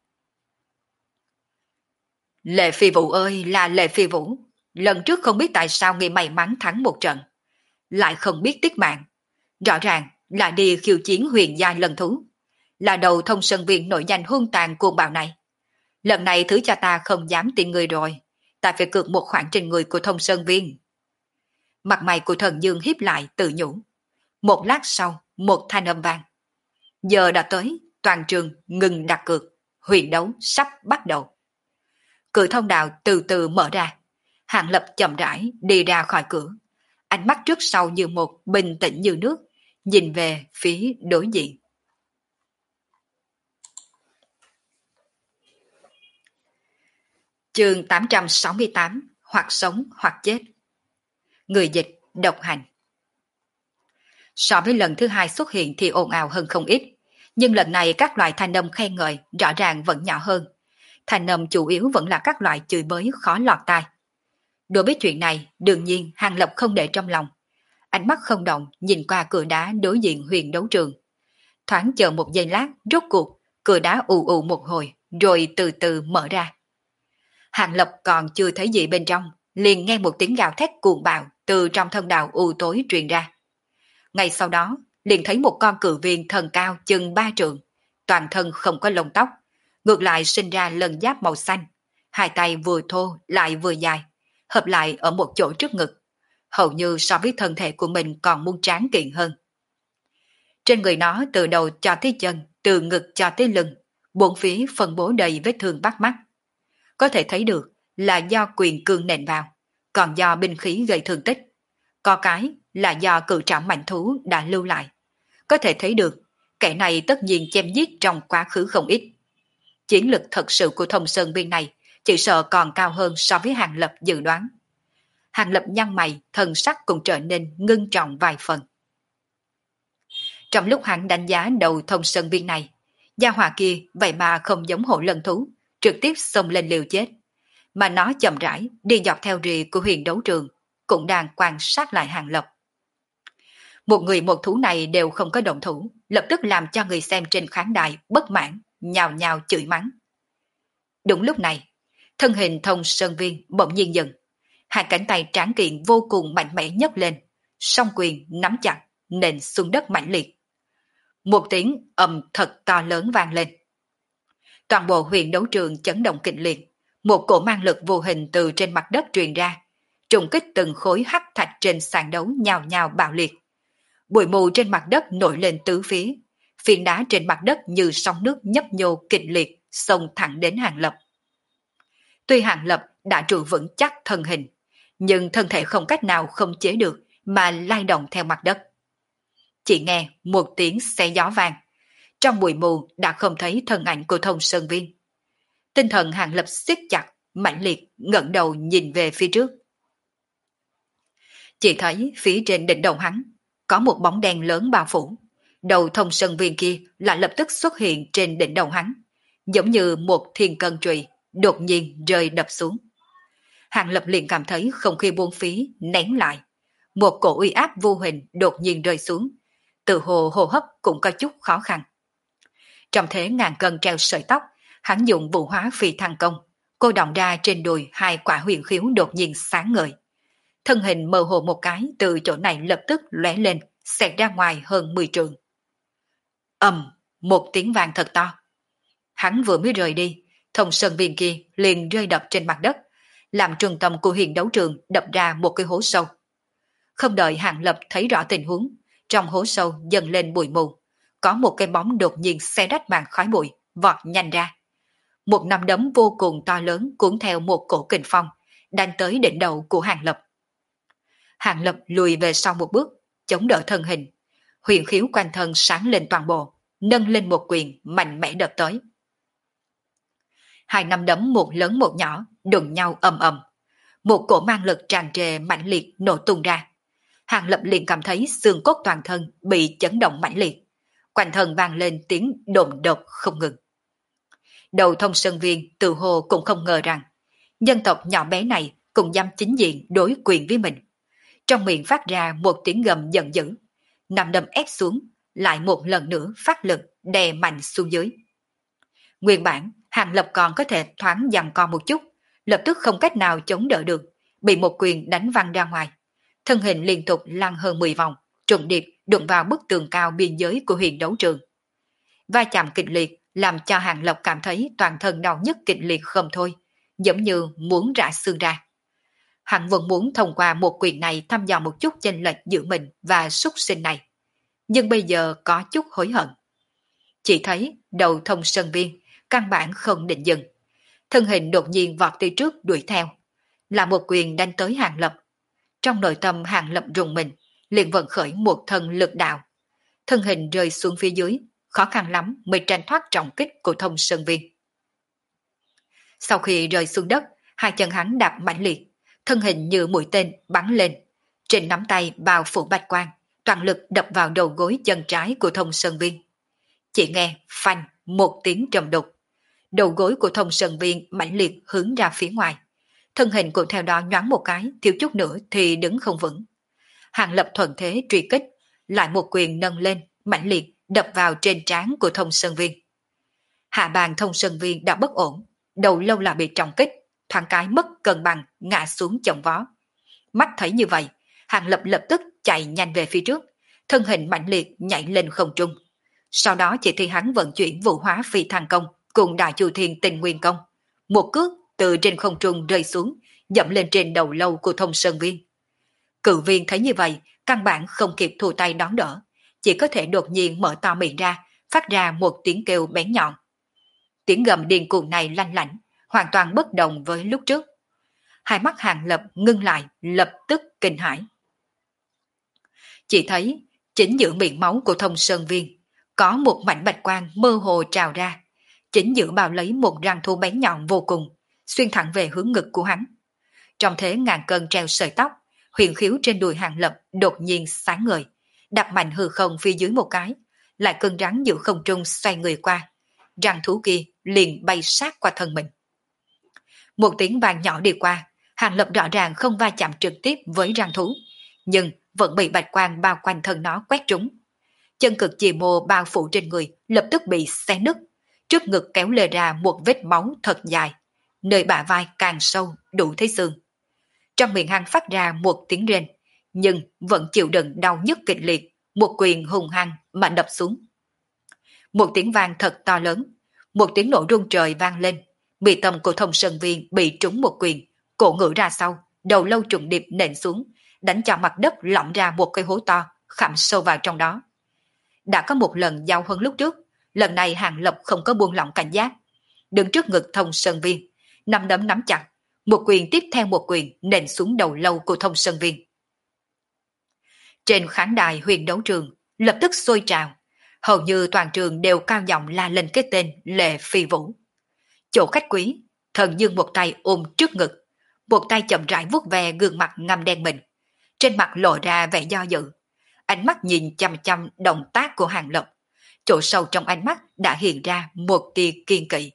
Lệ Phi Vũ ơi là Lệ Phi Vũ, lần trước không biết tại sao ngươi may mắn thắng một trận, lại không biết tiếc mạng. Rõ ràng là đi khiêu chiến huyền giai lần thú, là đầu thông sơn viên nổi danh hung tàn cuồng bạo này. Lần này thứ cho ta không dám tin người rồi, ta phải cược một khoản trên người của thông sơn viên. Mặt mày của Thần Dương hiếp lại tự nhủ. Một lát sau, một thanh âm vang. Giờ đã tới, toàn trường ngừng đặt cược, huyền đấu sắp bắt đầu. Cửa thông đạo từ từ mở ra. Hạng Lập chậm rãi đi ra khỏi cửa. Ánh mắt trước sau như một, bình tĩnh như nước, nhìn về phía đối diện. Chương 868, hoặc sống hoặc chết. Người dịch, độc hành. So với lần thứ hai xuất hiện thì ồn ào hơn không ít, nhưng lần này các loại thanh âm khen ngợi rõ ràng vẫn nhỏ hơn. Thanh âm chủ yếu vẫn là các loại chửi bới khó lọt tai. Đối với chuyện này, đương nhiên Hàng Lập không để trong lòng. Ánh mắt không động nhìn qua cửa đá đối diện huyền đấu trường. Thoáng chờ một giây lát, rốt cuộc, cửa đá ù ù một hồi, rồi từ từ mở ra. Hàng Lập còn chưa thấy gì bên trong, liền nghe một tiếng gào thét cuồng bạo từ trong thân đạo u tối truyền ra. Ngay sau đó, liền thấy một con cự viên thần cao chừng 3 trượng, toàn thân không có lông tóc, ngược lại sinh ra lân giáp màu xanh, hai tay vừa thô lại vừa dài, hợp lại ở một chỗ trước ngực, hầu như so với thân thể của mình còn muốn tráng kiện hơn. Trên người nó từ đầu cho tới chân, từ ngực cho tới lưng, bốn phía phân bố đầy vết thương bắt mắt. Có thể thấy được là do quyền cương nện vào, còn do binh khí gây thương tích. Có cái là do cự trảo mạnh thú đã lưu lại. Có thể thấy được, kẻ này tất nhiên chém giết trong quá khứ không ít. Chiến lực thật sự của Thông Sơn Viên này chỉ sợ còn cao hơn so với Hàng Lập dự đoán. Hàng Lập nhăn mày, thần sắc cũng trở nên ngưng trọng vài phần. Trong lúc hắn đánh giá đầu Thông Sơn Viên này, gia hỏa kia vậy mà không giống hổ lân thú, trực tiếp xông lên liều chết. Mà nó chậm rãi đi dọc theo rìa của huyền đấu trường, cũng đang quan sát lại Hàng Lập. Một người một thú này đều không có động thủ, lập tức làm cho người xem trên khán đài bất mãn, nhào nhào chửi mắng. Đúng lúc này, thân hình Thông Sơn Viên bỗng nhiên dừng, hai cánh tay tráng kiện vô cùng mạnh mẽ nhấc lên, song quyền nắm chặt, nện xuống đất mãnh liệt. Một tiếng ầm thật to lớn vang lên. Toàn bộ huyền đấu trường chấn động kịch liệt, một cổ mang lực vô hình từ trên mặt đất truyền ra, trùng kích từng khối hắc thạch trên sàn đấu nhào nhào bạo liệt. Bụi mù trên mặt đất nổi lên tứ phía, phiến đá trên mặt đất như sóng nước nhấp nhô kịch liệt, xông thẳng đến Hàng Lập. Tuy Hàng Lập đã trụ vững chắc thân hình, nhưng thân thể không cách nào không chế được mà lay động theo mặt đất. Chỉ nghe một tiếng xé gió vang, trong bụi mù đã không thấy thân ảnh của Thông Sơn Viên. Tinh thần Hàng Lập siết chặt, mãnh liệt ngẩng đầu nhìn về phía trước. Chỉ thấy phía trên đỉnh đầu hắn có một bóng đen lớn bao phủ, đầu Thông Sơn Viên kia lại lập tức xuất hiện trên đỉnh đầu hắn, giống như một thiên cân trùy đột nhiên rơi đập xuống. Hàng Lập liền cảm thấy không khí buông phía nén lại, một cổ uy áp vô hình đột nhiên rơi xuống, từ hô hấp cũng có chút khó khăn. Trong thế ngàn cân treo sợi tóc, hắn dùng vũ hóa phi thăng công, cô động ra trên đùi hai quả huyền khiếu đột nhiên sáng ngời. Thân hình mơ hồ một cái từ chỗ này lập tức lóe lên, xẹt ra ngoài hơn 10 trượng. Một tiếng vang thật to. Hắn vừa mới rời đi, Thông Sơn Viên kia liền rơi đập trên mặt đất, làm trung tâm của huyền đấu trường đập ra một cái hố sâu. Không đợi Hàng Lập thấy rõ tình huống, trong hố sâu dần lên bụi mù, có một cái bóng đột nhiên xé rách màn khói bụi, vọt nhanh ra. Một nắm đấm vô cùng to lớn cuốn theo một cổ kình phong, đánh tới đỉnh đầu của Hàng Lập. Hàng Lập lùi về sau một bước, chống đỡ thân hình. Huyền khiếu quanh thân sáng lên toàn bộ, nâng lên một quyền mạnh mẽ đập tới. Hai nắm đấm một lớn một nhỏ đụng nhau ầm ầm. Một cổ mang lực tràn trề mãnh liệt nổ tung ra. Hàng Lập liền cảm thấy xương cốt toàn thân bị chấn động mãnh liệt. Quanh thân vang lên tiếng đồn đột không ngừng. Đầu Thông Sơn Viên tự hồ cũng không ngờ rằng nhân tộc nhỏ bé này cũng dám chính diện đối quyền với mình. Trong miệng phát ra một tiếng gầm giận dữ, nằm đâm ép xuống, lại một lần nữa phát lực đè mạnh xuống dưới. Nguyên bản, Hàng Lập còn có thể thoáng giằng co một chút, lập tức không cách nào chống đỡ được, bị một quyền đánh văng ra ngoài. Thân hình liên tục lăn hơn 10 vòng, trùng điệp đụng vào bức tường cao biên giới của huyền đấu trường. Va chạm kịch liệt làm cho Hàng Lập cảm thấy toàn thân đau nhức kịch liệt không thôi, giống như muốn rã xương ra. Hắn vẫn muốn thông qua một quyền này thăm dò một chút chênh lệch giữa mình và súc sinh này, nhưng bây giờ có chút hối hận. Chỉ thấy đầu Thông Sơn Viên căn bản không định dừng, thân hình đột nhiên vọt tới trước đuổi theo, là một quyền đánh tới Hàng Lập. Trong nội tâm Hàng Lập rùng mình, liền vận khởi một thân lực đạo, thân hình rơi xuống phía dưới, khó khăn lắm mới tránh thoát trọng kích của Thông Sơn Viên. Sau khi rơi xuống đất, hai chân hắn đạp mãnh liệt, thân hình như mũi tên bắn lên, trên nắm tay bao phủ bạch quang, toàn lực đập vào đầu gối chân trái của Thông Sơn Viên. Chỉ nghe phanh một tiếng trầm đục, đầu gối của Thông Sơn Viên mãnh liệt hướng ra phía ngoài, thân hình cũng theo đó nhoáng một cái, thiếu chút nữa thì đứng không vững. Hàng Lập thuận thế truy kích, lại một quyền nâng lên, mãnh liệt đập vào trên trán của Thông Sơn Viên. Hạ bàn Thông Sơn Viên đã bất ổn, đầu lâu là bị trọng kích, thoáng cái mất cân bằng, ngã xuống chồng vó. Mắt thấy như vậy, Hàng Lập lập tức chạy nhanh về phía trước, thân hình mạnh liệt nhảy lên không trung. Sau đó chỉ thấy hắn vận chuyển vũ hóa phi thăng công cùng Đại Chu Thiên Tình Nguyên công, một cước từ trên không trung rơi xuống, dẫm lên trên đầu lâu của Thông Sơn Viên. Cự viên thấy như vậy, căn bản không kịp thu tay đón đỡ, chỉ có thể đột nhiên mở to miệng ra, phát ra một tiếng kêu bén nhọn. Tiếng gầm điên cuồng này lanh lảnh, hoàn toàn bất đồng với lúc trước. Hai mắt Hàng Lập ngưng lại, lập tức kinh hãi. Chỉ thấy chính giữa miệng máu của Thông Sơn Viên có một mảnh bạch quang mơ hồ trào ra, chính giữa bao lấy một răng thú bén nhọn vô cùng, xuyên thẳng về hướng ngực của hắn. Trong thế ngàn cân treo sợi tóc, huyền khiếu trên đùi Hàng Lập đột nhiên sáng ngời, đạp mạnh hư không phía dưới một cái, lại cơn rắn giữa không trung xoay người qua, răng thú kia liền bay sát qua thân mình. Một tiếng vang nhỏ đi qua, Hàng Lập rõ ràng không va chạm trực tiếp với răng thú, nhưng vẫn bị bạch quang bao quanh thân nó quét trúng. Chân cực chì mô bao phủ trên người lập tức bị xé nứt, trước ngực kéo lê ra một vết máu thật dài, nơi bả vai càng sâu đủ thấy xương. Trong miệng hắn phát ra một tiếng rên, nhưng vẫn chịu đựng đau nhức kịch liệt, một quyền hùng hăng mà đập xuống. Một tiếng vang thật to lớn, một tiếng nổ rung trời vang lên, mi tâm của Thông Sơn Viên bị trúng một quyền, cổ ngửa ra sau, đầu lâu trùng điệp nện xuống, đánh cho mặt đất lỏng ra một cái hố to, khảm sâu vào trong đó. Đã có một lần giao hơn lúc trước, lần này Hàng Lập không có buông lỏng cảnh giác, đứng trước ngực Thông Sơn Viên, nắm đấm nắm chặt, một quyền tiếp theo một quyền nện xuống đầu lâu của Thông Sơn Viên. Trên khán đài huyền đấu trường lập tức sôi trào, hầu như toàn trường đều cao giọng la lên cái tên Lệ Phi Vũ. Chỗ khách quý, Thần Dương một tay ôm trước ngực, một tay chậm rãi vuốt ve gương mặt ngăm đen mình, trên mặt lộ ra vẻ do dự, ánh mắt nhìn chăm chăm động tác của Hàng Lập, chỗ sâu trong ánh mắt đã hiện ra một tia kiên kỵ.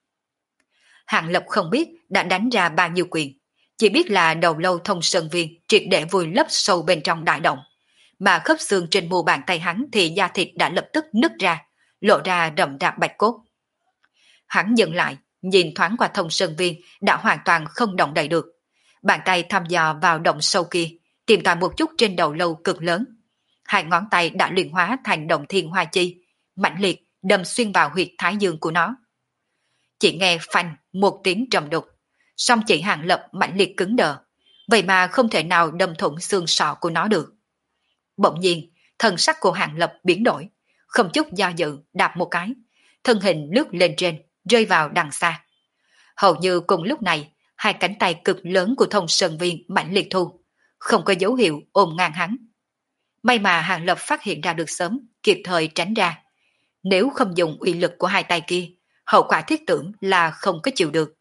Hàng Lập không biết đã đánh ra bao nhiêu quyền, chỉ biết là đầu lâu Thông Sơn Viên triệt để vùi lấp sâu bên trong đại động, mà khớp xương trên mu bàn tay hắn thì da thịt đã lập tức nứt ra, lộ ra rậm rạp bạch cốt. Hắn dừng lại, nhìn thoáng qua Thông Sơn Viên đã hoàn toàn không động đậy được, bàn tay thăm dò vào động sâu kia, tìm tòi một chút trên đầu lâu cực lớn. Hai ngón tay đã luyện hóa thành động thiên hoa chi, mãnh liệt đâm xuyên vào huyệt thái dương của nó. Chỉ nghe phanh một tiếng trầm đục, song chỉ Hàng Lập mãnh liệt cứng đờ, vậy mà không thể nào đâm thủng xương sọ của nó được. Bỗng nhiên, thần sắc của Hàng Lập biến đổi, không chút do dự đạp một cái, thân hình lướt lên trên, rơi vào đằng xa. Hầu như cùng lúc này, hai cánh tay cực lớn của Thông Sơn Viên mãnh liệt thu, không có dấu hiệu ôm ngang hắn. May mà Hàng Lập phát hiện ra được sớm, kịp thời tránh ra. Nếu không dùng uy lực của hai tay kia, hậu quả thiết tưởng là không có chịu được.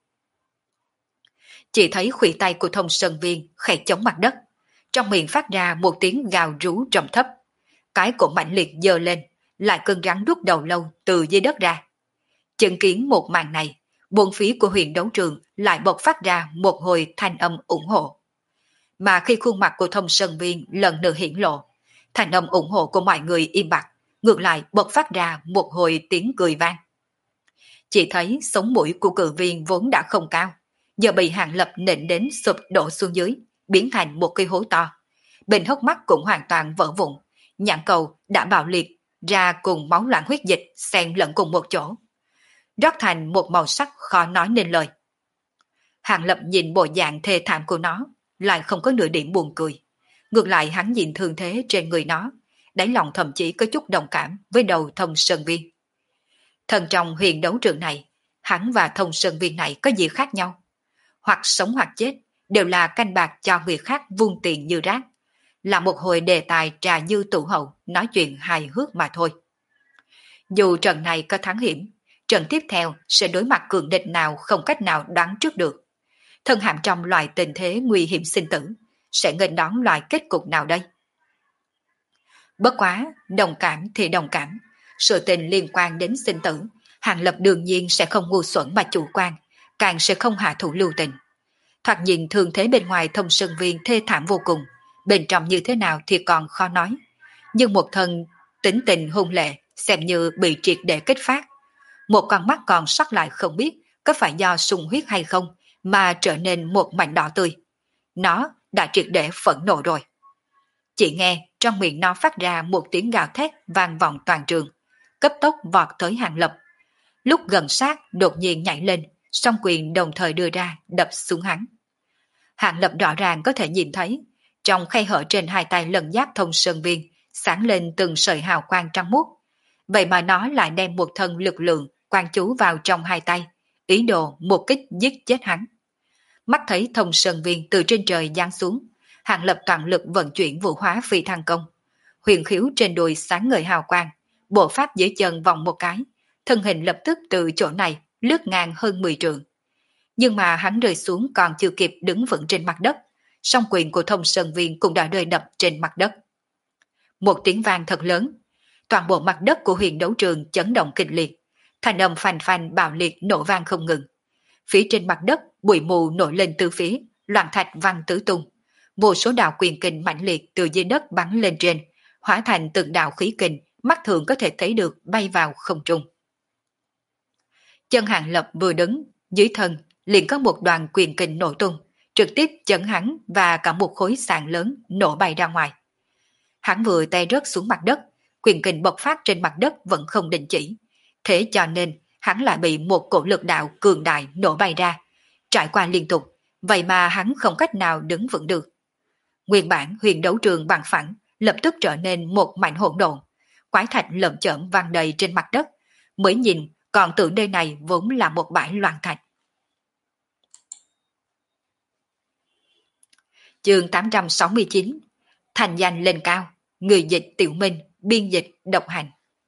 Chỉ thấy khuỷu tay của Thông Sơn Viên khẽ chống mặt đất, trong miệng phát ra một tiếng gào rú trầm thấp. Cái cổ mạnh liệt giơ lên, lại cơn rắn rút đầu lâu từ dưới đất ra. Chứng kiến một màn này, bốn phía của huyền đấu trường lại bộc phát ra một hồi thanh âm ủng hộ. Mà khi khuôn mặt của Thông Sơn Viên lần nữa hiển lộ, thanh âm ủng hộ của mọi người im bặt, ngược lại bộc phát ra một hồi tiếng cười vang. Chỉ thấy sống mũi của cự viên vốn đã không cao, giờ bị Hàng Lập nện đến sụp đổ xuống dưới, biến thành một cái hố to. Bên hốc mắt cũng hoàn toàn vỡ vụn, nhãn cầu đã bạo liệt ra cùng máu loãng huyết dịch xen lẫn cùng một chỗ, rót thành một màu sắc khó nói nên lời. Hàng Lập nhìn bộ dạng thê thảm của nó, lại không có nửa điểm buồn cười. Ngược lại hắn nhìn thương thế trên người nó, đáy lòng thậm chí có chút đồng cảm với đầu Thông Sơn Viên. Thần trong huyền đấu trường này, hắn và Thông Sơn Viên này có gì khác nhau? Hoặc sống hoặc chết, đều là canh bạc cho người khác vung tiền như rác. Là một hồi đề tài trà như tủ hậu, nói chuyện hài hước mà thôi. Dù trận này có thắng hiểm, trận tiếp theo sẽ đối mặt cường địch nào không cách nào đoán trước được. Thân hàm trong loại tình thế nguy hiểm sinh tử, sẽ nghênh đón loại kết cục nào đây? Bất quá, đồng cảm thì đồng cảm. Sự tình liên quan đến sinh tử, Hàng Lập đương nhiên sẽ không ngu xuẩn mà chủ quan, càng sẽ không hạ thủ lưu tình. Thoạt nhìn thường thế bên ngoài Thông Sơn Viên thê thảm vô cùng, bên trong như thế nào thì còn khó nói. Nhưng một thân tính tình hung lệ xem như bị triệt để kích phát. Một con mắt còn sót lại không biết có phải do sung huyết hay không mà trở nên một mảnh đỏ tươi. Nó đã triệt để phẫn nộ rồi. Chỉ nghe trong miệng nó phát ra một tiếng gào thét vang vọng toàn trường, cấp tốc vọt tới Hàng Lập. Lúc gần sát đột nhiên nhảy lên, song quyền đồng thời đưa ra đập xuống hắn. Hàng Lập rõ ràng có thể nhìn thấy, trong khe hở trên hai tay lần giáp Thông Sơn Viên sáng lên từng sợi hào quang trắng muốt. Vậy mà nó lại đem một thân lực lượng quan chú vào trong hai tay, ý đồ một kích giết chết hắn. Mắt thấy Thông Sơn Viên từ trên trời giáng xuống, Hàng Lập toàn lực vận chuyển vũ hóa phi thăng công. Huyền khiếu trên đùi sáng ngời hào quang, bộ pháp dưới chân vòng một cái, thân hình lập tức từ chỗ này lướt ngang hơn 10 trượng. Nhưng mà hắn rơi xuống còn chưa kịp đứng vững trên mặt đất, song quyền của Thông Sơn Viên cũng đã rơi đập trên mặt đất. Một tiếng vang thật lớn, toàn bộ mặt đất của huyền đấu trường chấn động kịch liệt, thanh âm phanh phanh bạo liệt nổ vang không ngừng. Phía trên mặt đất bụi mù nổi lên từ phía, loạn thạch văng tứ tung. Vô số đạo quyền kình mạnh liệt từ dưới đất bắn lên trên, hóa thành từng đạo khí kình, mắt thường có thể thấy được bay vào không trung. Chân Hàng Lập vừa đứng, dưới thân liền có một đoàn quyền kình nổ tung, trực tiếp chấn hắn và cả một khối sàn lớn nổ bay ra ngoài. Hắn vừa tay rớt xuống mặt đất, quyền kình bộc phát trên mặt đất vẫn không đình chỉ, thế cho nên hắn lại bị một cổ lực đạo cường đại nổ bay ra, trải qua liên tục, vậy mà hắn không cách nào đứng vững được. Nguyên bản huyền đấu trường bằng phẳng lập tức trở nên một mảnh hỗn độn, quái thạch lởm chởm vang đầy trên mặt đất, mới nhìn còn tưởng nơi này vốn là một bãi loạn thạch. Chương 869, thành danh lên cao, người dịch Tiểu Minh, biên dịch độc hành.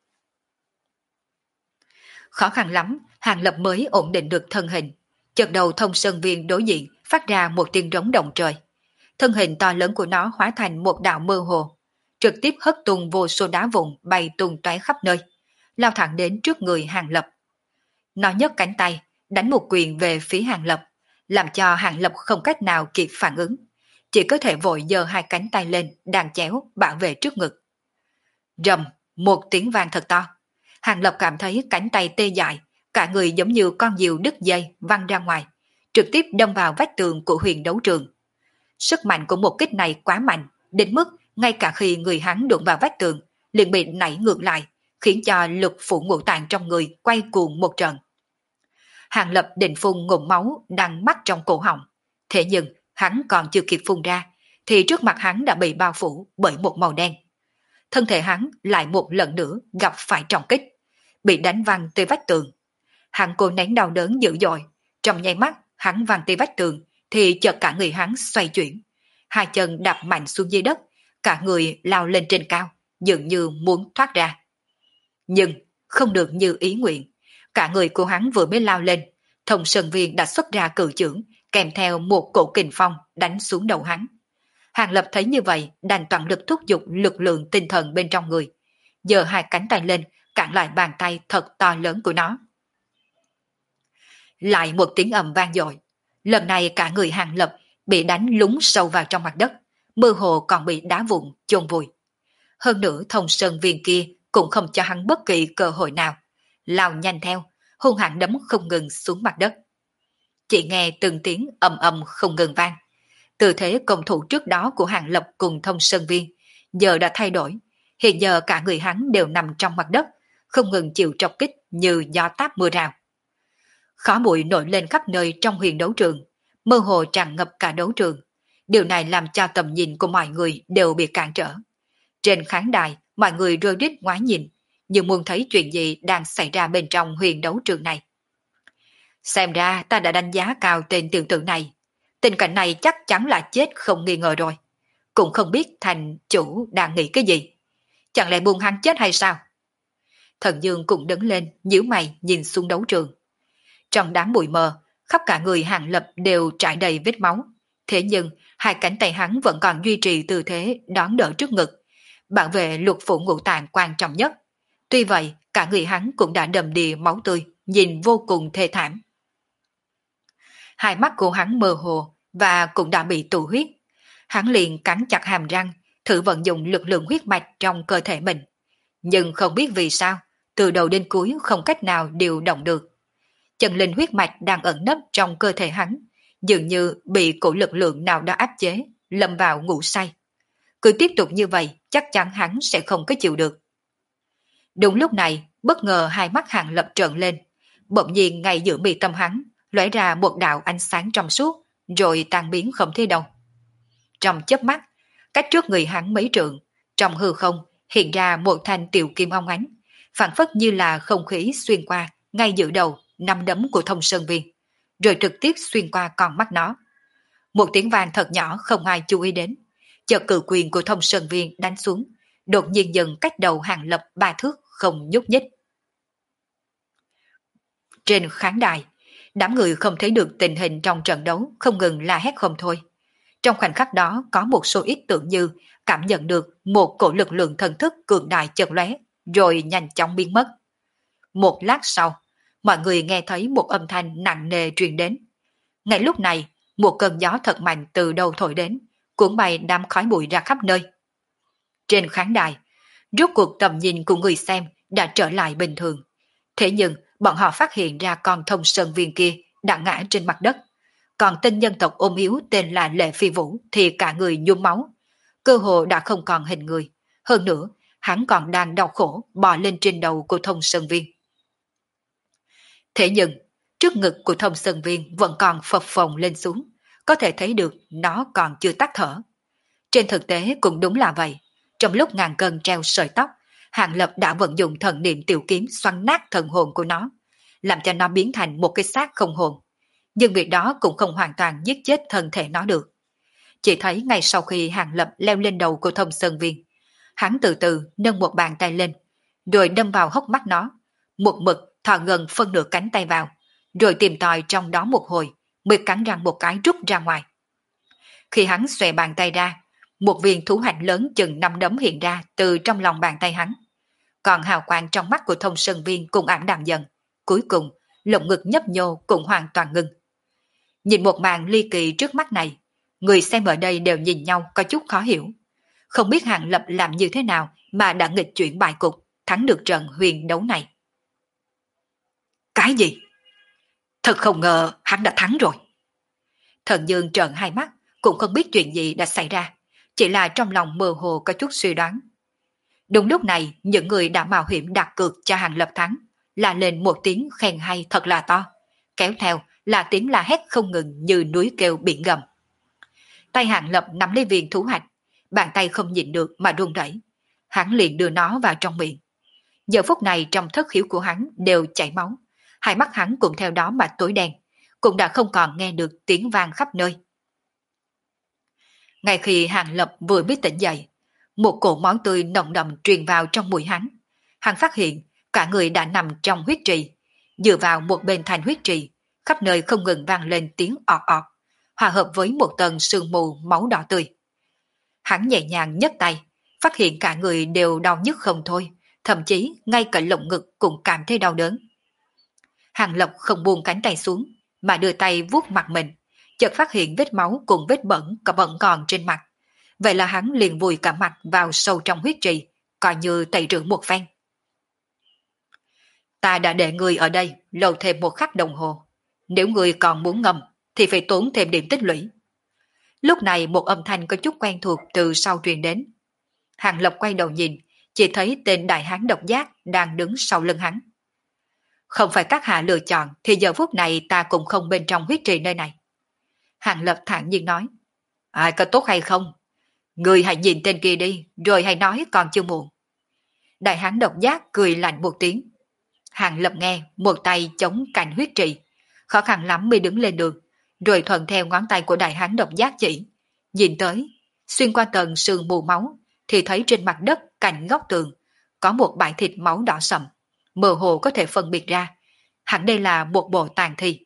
Khó khăn lắm, Hàng Lập mới ổn định được thân hình. Chợt đầu Thông Sơn Viên đối diện phát ra một tiếng rống động trời. Thân hình to lớn của nó hóa thành một đạo mơ hồ, trực tiếp hất tung vô số đá vụn bay tung tóe khắp nơi, lao thẳng đến trước người Hàng Lập. Nó nhấc cánh tay, đánh một quyền về phía Hàng Lập, làm cho Hàng Lập không cách nào kịp phản ứng, chỉ có thể vội giơ hai cánh tay lên đàn chéo bảo vệ trước ngực. Rầm, một tiếng vang thật to. Hàng Lập cảm thấy cánh tay tê dại, cả người giống như con diều đứt dây văng ra ngoài, trực tiếp đâm vào vách tường của huyền đấu trường. Sức mạnh của một kích này quá mạnh, đến mức ngay cả khi người hắn đụng vào vách tường, liền bị nảy ngược lại, khiến cho lực phủ ngũ tạng trong người quay cuồng một trận. Hàng Lập định phun ngụm máu đang mắc trong cổ họng, thế nhưng hắn còn chưa kịp phun ra, thì trước mặt hắn đã bị bao phủ bởi một màu đen. Thân thể hắn lại một lần nữa gặp phải trọng kích, bị đánh văng tới vách tường. Hắn cố nén đau đớn dữ dội, trong nháy mắt hắn văng tới vách tường, thì chợt cả người hắn xoay chuyển, hai chân đạp mạnh xuống dưới đất, cả người lao lên trên cao, dường như muốn thoát ra. Nhưng không được như ý nguyện, cả người của hắn vừa mới lao lên, Thông Sơn Viên đã xuất ra cự chưởng, kèm theo một cổ kình phong đánh xuống đầu hắn. Hàng Lập thấy như vậy, đành toàn lực thúc giục lực lượng tinh thần bên trong người, giơ hai cánh tay lên, cản lại bàn tay thật to lớn của nó. Lại một tiếng ầm vang dội. Lần này cả người Hàng Lập bị đánh lún sâu vào trong mặt đất, mơ hồ còn bị đá vụn chôn vùi. Hơn nữa Thông Sơn Viên kia cũng không cho hắn bất kỳ cơ hội nào, lao nhanh theo, hung hãn đấm không ngừng xuống mặt đất. Chỉ nghe từng tiếng ầm ầm không ngừng vang. Tư thế công thủ trước đó của Hàng Lập cùng Thông Sơn Viên giờ đã thay đổi. Hiện giờ cả người hắn đều nằm trong mặt đất, không ngừng chịu trọc kích như gió táp mưa rào. Khói bụi nổi lên khắp nơi trong huyền đấu trường, mơ hồ tràn ngập cả đấu trường. Điều này làm cho tầm nhìn của mọi người đều bị cản trở. Trên khán đài, mọi người rơi rít ngoái nhìn, như muốn thấy chuyện gì đang xảy ra bên trong huyền đấu trường này. Xem ra ta đã đánh giá cao tên tiểu tử này. Tình cảnh này chắc chắn là chết không nghi ngờ rồi. Cũng không biết thành chủ đang nghĩ cái gì. Chẳng lẽ buông hắn chết hay sao? Thần Dương cũng đứng lên, nhíu mày nhìn xuống đấu trường. Trong đám bụi mờ, khắp cả người Hàng Lập đều trải đầy vết máu. Thế nhưng, hai cánh tay hắn vẫn còn duy trì tư thế đón đỡ trước ngực, bảo vệ lục phủ ngũ tạng quan trọng nhất. Tuy vậy, cả người hắn cũng đã đầm đìa máu tươi, nhìn vô cùng thê thảm. Hai mắt của hắn mơ hồ và cũng đã bị tụ huyết. Hắn liền cắn chặt hàm răng, thử vận dụng lực lượng huyết mạch trong cơ thể mình. Nhưng không biết vì sao, từ đầu đến cuối không cách nào điều động được. Chân linh huyết mạch đang ẩn nấp trong cơ thể hắn, dường như bị cổ lực lượng nào đó áp chế, lâm vào ngủ say. Cứ tiếp tục như vậy, chắc chắn hắn sẽ không có chịu được. Đúng lúc này, bất ngờ hai mắt Hàng Lập trợn lên, bỗng nhiên ngay giữa mi tâm hắn, lóe ra một đạo ánh sáng trong suốt, rồi tan biến không thấy đâu. Trong chớp mắt, cách trước người hắn mấy trượng, trong hư không hiện ra một thanh tiểu kim óng ánh, phảng phất như là không khí xuyên qua ngay giữa đầu nắm đấm của Thông Sơn Viên, rồi trực tiếp xuyên qua con mắt nó. Một tiếng vang thật nhỏ không ai chú ý đến, chợt cự quyền của Thông Sơn Viên đánh xuống, đột nhiên dừng cách đầu Hàng Lập 3 thước không nhúc nhích. Trên khán đài, đám người không thấy được tình hình trong trận đấu không ngừng la hét không thôi. Trong khoảnh khắc đó có một số ít tưởng như cảm nhận được một cổ lực lượng thần thức cường đại chợt lóe, rồi nhanh chóng biến mất. Một lát sau, mọi người nghe thấy một âm thanh nặng nề truyền đến. Ngay lúc này, một cơn gió thật mạnh từ đâu thổi đến, cuốn bay đám khói bụi ra khắp nơi. Trên khán đài, rốt cuộc tầm nhìn của người xem đã trở lại bình thường. Thế nhưng, bọn họ phát hiện ra con Thông Sơn Viên kia đã ngã trên mặt đất. Còn tên nhân tộc ôm yếu tên là Lệ Phi Vũ thì cả người nhuốm máu, cơ hồ đã không còn hình người. Hơn nữa, hắn còn đang đau khổ bò lên trên đầu của Thông Sơn Viên. Thế nhưng, trước ngực của Thông Sơn Viên vẫn còn phập phồng lên xuống, có thể thấy được nó còn chưa tắt thở. Trên thực tế cũng đúng là vậy. Trong lúc ngàn cân treo sợi tóc, Hàng Lập đã vận dụng thần niệm tiểu kiếm xoắn nát thần hồn của nó, làm cho nó biến thành một cái xác không hồn. Nhưng việc đó cũng không hoàn toàn giết chết thân thể nó được. Chỉ thấy ngay sau khi Hàng Lập leo lên đầu của Thông Sơn Viên, hắn từ từ nâng một bàn tay lên, rồi đâm vào hốc mắt nó, một mực thò gần phân nửa cánh tay vào, rồi tìm tòi trong đó một hồi, mới cắn răng một cái rút ra ngoài. Khi hắn xòe bàn tay ra, một viên thú hạnh lớn chừng 5 đấm hiện ra từ trong lòng bàn tay hắn. Còn hào quang trong mắt của Thông Sơn Viên cũng ảm đạm dần. Cuối cùng, lồng ngực nhấp nhô cũng hoàn toàn ngưng. Nhìn một màn ly kỳ trước mắt này, người xem ở đây đều nhìn nhau có chút khó hiểu. Không biết Hàng Lập làm như thế nào mà đã nghịch chuyển bại cục, thắng được trận huyền đấu này. Cái gì? Thật không ngờ hắn đã thắng rồi. Thần Dương trợn hai mắt, cũng không biết chuyện gì đã xảy ra, chỉ là trong lòng mơ hồ có chút suy đoán. Đúng lúc này, những người đã mạo hiểm đặt cược cho Hàng Lập thắng, la lên một tiếng khen hay thật là to, kéo theo là tiếng la hét không ngừng như núi kêu biển gầm. Tay Hàng Lập nắm lấy viên thú hạch, bàn tay không nhịn được mà run rẩy. Hắn liền đưa nó vào trong miệng. Giờ phút này trong thất khiếu của hắn đều chảy máu, hai mắt hắn cũng theo đó mà tối đen, cũng đã không còn nghe được tiếng vang khắp nơi. Ngay khi Hàng Lập vừa biết tỉnh dậy, một cỗ máu tươi nồng đậm truyền vào trong mũi hắn. Hắn phát hiện cả người đã nằm trong huyết trì, dựa vào một bên thành huyết trì, khắp nơi không ngừng vang lên tiếng ọt ọt, hòa hợp với một tầng sương mù máu đỏ tươi. Hắn nhẹ nhàng nhấc tay, phát hiện cả người đều đau nhức không thôi, thậm chí ngay cả lồng ngực cũng cảm thấy đau đớn. Hàng Lập không buông cánh tay xuống, mà đưa tay vuốt mặt mình, chợt phát hiện vết máu cùng vết bẩn vẫn còn trên mặt. Vậy là hắn liền vùi cả mặt vào sâu trong huyết trì, coi như tẩy rửa một phen. Ta đã để người ở đây lâu thêm một khắc đồng hồ. Nếu người còn muốn ngâm, thì phải tốn thêm điểm tích lũy. Lúc này một âm thanh có chút quen thuộc từ sau truyền đến. Hàng Lập quay đầu nhìn, chỉ thấy tên đại hán độc giác đang đứng sau lưng hắn. Không phải các hạ lựa chọn, thì giờ phút này ta cũng không bên trong huyết trì nơi này. Hàng Lập thản nhiên nói. Ai có tốt hay không? Người hãy nhìn tên kia đi, rồi hãy nói còn chưa muộn. Đại hán độc giác cười lạnh một tiếng. Hàng Lập nghe, một tay chống cạnh huyết trì, khó khăn lắm mới đứng lên được, rồi thuận theo ngón tay của đại hán độc giác chỉ. Nhìn tới, xuyên qua tầng sương mù máu, thì thấy trên mặt đất cạnh góc tường, có một bãi thịt máu đỏ sậm, mơ hồ có thể phân biệt ra, hẳn đây là một bộ tàn thi.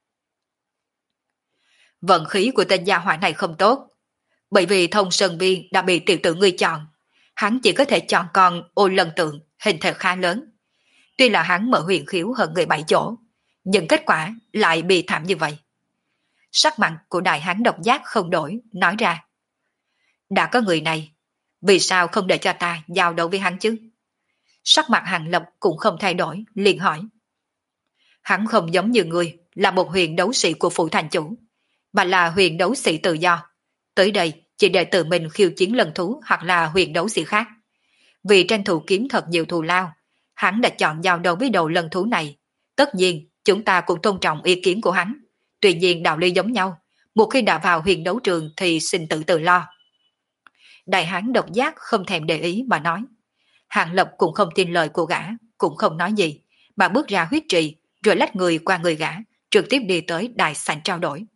Vận khí của tên gia hỏa này không tốt, bởi vì Thông Sơn Viên đã bị tiểu tử ngươi chọn, hắn chỉ có thể chọn con Ô Lân Tượng, hình thể khá lớn. Tuy là hắn mở huyền khiếu hơn người 7 chỗ, nhưng kết quả lại bị thảm như vậy. Sắc mặt của đại hán độc giác không đổi, nói ra. Đã có người này, vì sao không để cho ta giao đấu với hắn chứ? Sắc mặt Hàng Lập cũng không thay đổi, liền hỏi. Hắn không giống như người, là một huyền đấu sĩ của phủ thành chủ, mà là huyền đấu sĩ tự do. Tới đây chỉ để tự mình khiêu chiến lần thú hoặc là huyền đấu sĩ khác. Vì tranh thủ kiếm thật nhiều thù lao, hắn đã chọn giao đấu với đầu lần thú này. Tất nhiên, chúng ta cũng tôn trọng ý kiến của hắn. Tuy nhiên đạo lý giống nhau, một khi đã vào huyền đấu trường thì xin tự tự lo. Đại hán độc giác không thèm để ý mà nói. Hàng Lập cũng không tin lời của gã, cũng không nói gì, mà bước ra huyết trì, rồi lách người qua người gã, trực tiếp đi tới đại sảnh trao đổi.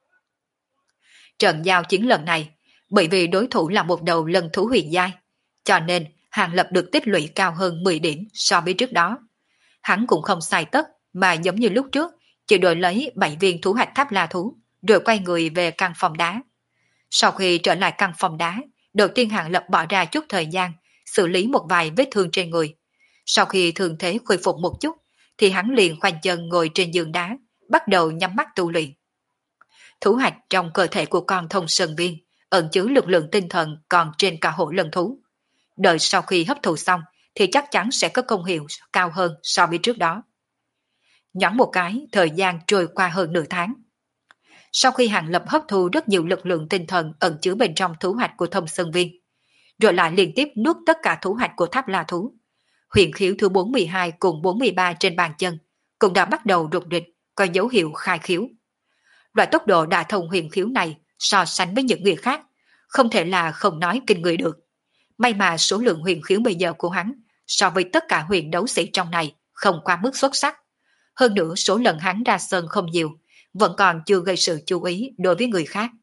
Trận giao chiến lần này, bởi vì đối thủ là một đầu lần thú huyền giai, cho nên Hàng Lập được tích lũy cao hơn 10 điểm so với trước đó. Hắn cũng không sai tất, mà giống như lúc trước, chỉ đổi lấy 7 viên thú hạch tháp la thú, rồi quay người về căn phòng đá. Sau khi trở lại căn phòng đá, đầu tiên Hàng Lập bỏ ra chút thời gian, xử lý một vài vết thương trên người. Sau khi thương thế khôi phục một chút, thì hắn liền khoanh chân ngồi trên giường đá, bắt đầu nhắm mắt tu luyện. Thú hạch trong cơ thể của con Thông Sơn Viên ẩn chứa lực lượng tinh thần còn trên cả hổ lần thú. Đợi sau khi hấp thụ xong thì chắc chắn sẽ có công hiệu cao hơn so với trước đó. Nhoáng một cái, thời gian trôi qua hơn nửa tháng. Sau khi Hàng Lập hấp thu rất nhiều lực lượng tinh thần ẩn chứa bên trong thú hạch của Thông Sơn Viên, rồi lại liên tiếp nuốt tất cả thú hạch của tháp la thú, huyền khiếu thứ 42 cùng 43 trên bàn chân cũng đã bắt đầu rục rịch, có dấu hiệu khai khiếu. Loại tốc độ đả thông huyền khiếu này so sánh với những người khác, không thể là không nói kinh người được. May mà số lượng huyền khiếu bây giờ của hắn so với tất cả huyền đấu sĩ trong này không quá mức xuất sắc. Hơn nữa số lần hắn ra sân không nhiều, vẫn còn chưa gây sự chú ý đối với người khác.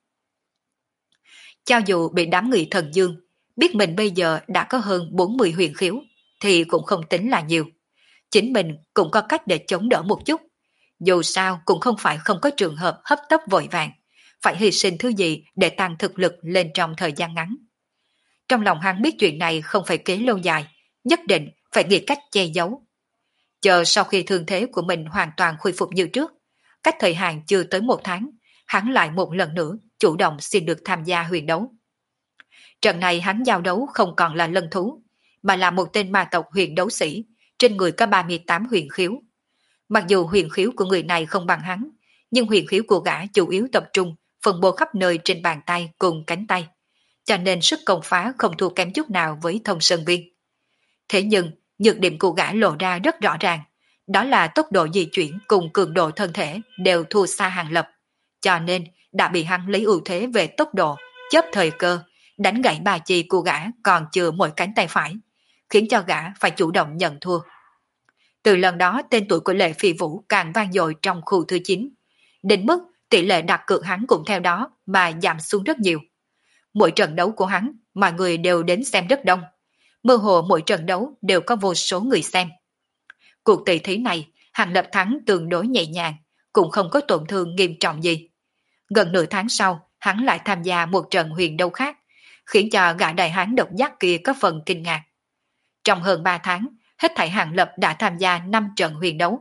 Cho dù bị đám người thần dương biết mình bây giờ đã có hơn 40 huyền khiếu, thì cũng không tính là nhiều. Chính mình cũng có cách để chống đỡ một chút. Dù sao cũng không phải không có trường hợp hấp tấp vội vàng, phải hy sinh thứ gì để tăng thực lực lên trong thời gian ngắn. Trong lòng hắn biết chuyện này không phải kế lâu dài, nhất định phải nghĩ cách che giấu. Chờ sau khi thương thế của mình hoàn toàn khôi phục như trước, cách thời hạn chưa tới 1 tháng, hắn lại một lần nữa chủ động xin được tham gia huyền đấu. Trận này hắn giao đấu không còn là lân thú, mà là một tên ma tộc huyền đấu sĩ, trên người có 38 huyền khiếu. Mặc dù huyền khiếu của người này không bằng hắn, nhưng huyền khiếu của gã chủ yếu tập trung phân bố khắp nơi trên bàn tay cùng cánh tay, cho nên sức công phá không thua kém chút nào với Thông Sơn Viên. Thế nhưng, nhược điểm của gã lộ ra rất rõ ràng, đó là tốc độ di chuyển cùng cường độ thân thể đều thua xa Hàng Lập, cho nên đã bị hắn lấy ưu thế về tốc độ, chớp thời cơ, đánh gãy bà chi của gã còn chưa mỗi cánh tay phải, khiến cho gã phải chủ động nhận thua. Từ lần đó tên tuổi của Lệ Phi Vũ càng vang dội trong khu thứ 9, đến mức tỷ lệ đặt cược hắn cũng theo đó mà giảm xuống rất nhiều. Mỗi trận đấu của hắn, mọi người đều đến xem rất đông. Mơ hồ mỗi trận đấu đều có vô số người xem. Cuộc tỷ thí này, Hàng Lập thắng tương đối nhẹ nhàng, cũng không có tổn thương nghiêm trọng gì. Gần nửa tháng sau, hắn lại tham gia một trận huyền đấu khác, khiến cho gã đại hán độc giác kia có phần kinh ngạc. Trong hơn 3 tháng, hết thảy Hàng Lập đã tham gia 5 trận huyền đấu.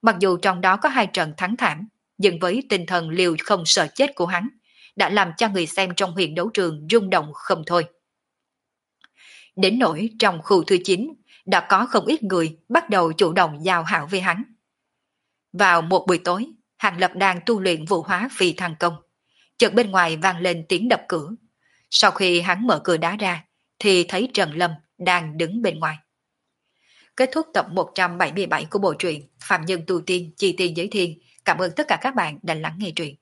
Mặc dù trong đó có 2 trận thắng thảm, nhưng với tinh thần liều không sợ chết của hắn, đã làm cho người xem trong huyền đấu trường rung động không thôi. Đến nỗi trong khu thứ 9, đã có không ít người bắt đầu chủ động giao hảo với hắn. Vào một buổi tối, Hàng Lập đang tu luyện vũ hóa phi thăng công. Chợt bên ngoài vang lên tiếng đập cửa. Sau khi hắn mở cửa đá ra, thì thấy Trần Lâm đang đứng bên ngoài. Kết thúc tập 177 của bộ truyện Phạm Nhân Tu Tiên Chi Tiên Giới Thiên. Cảm ơn tất cả các bạn đã lắng nghe truyện.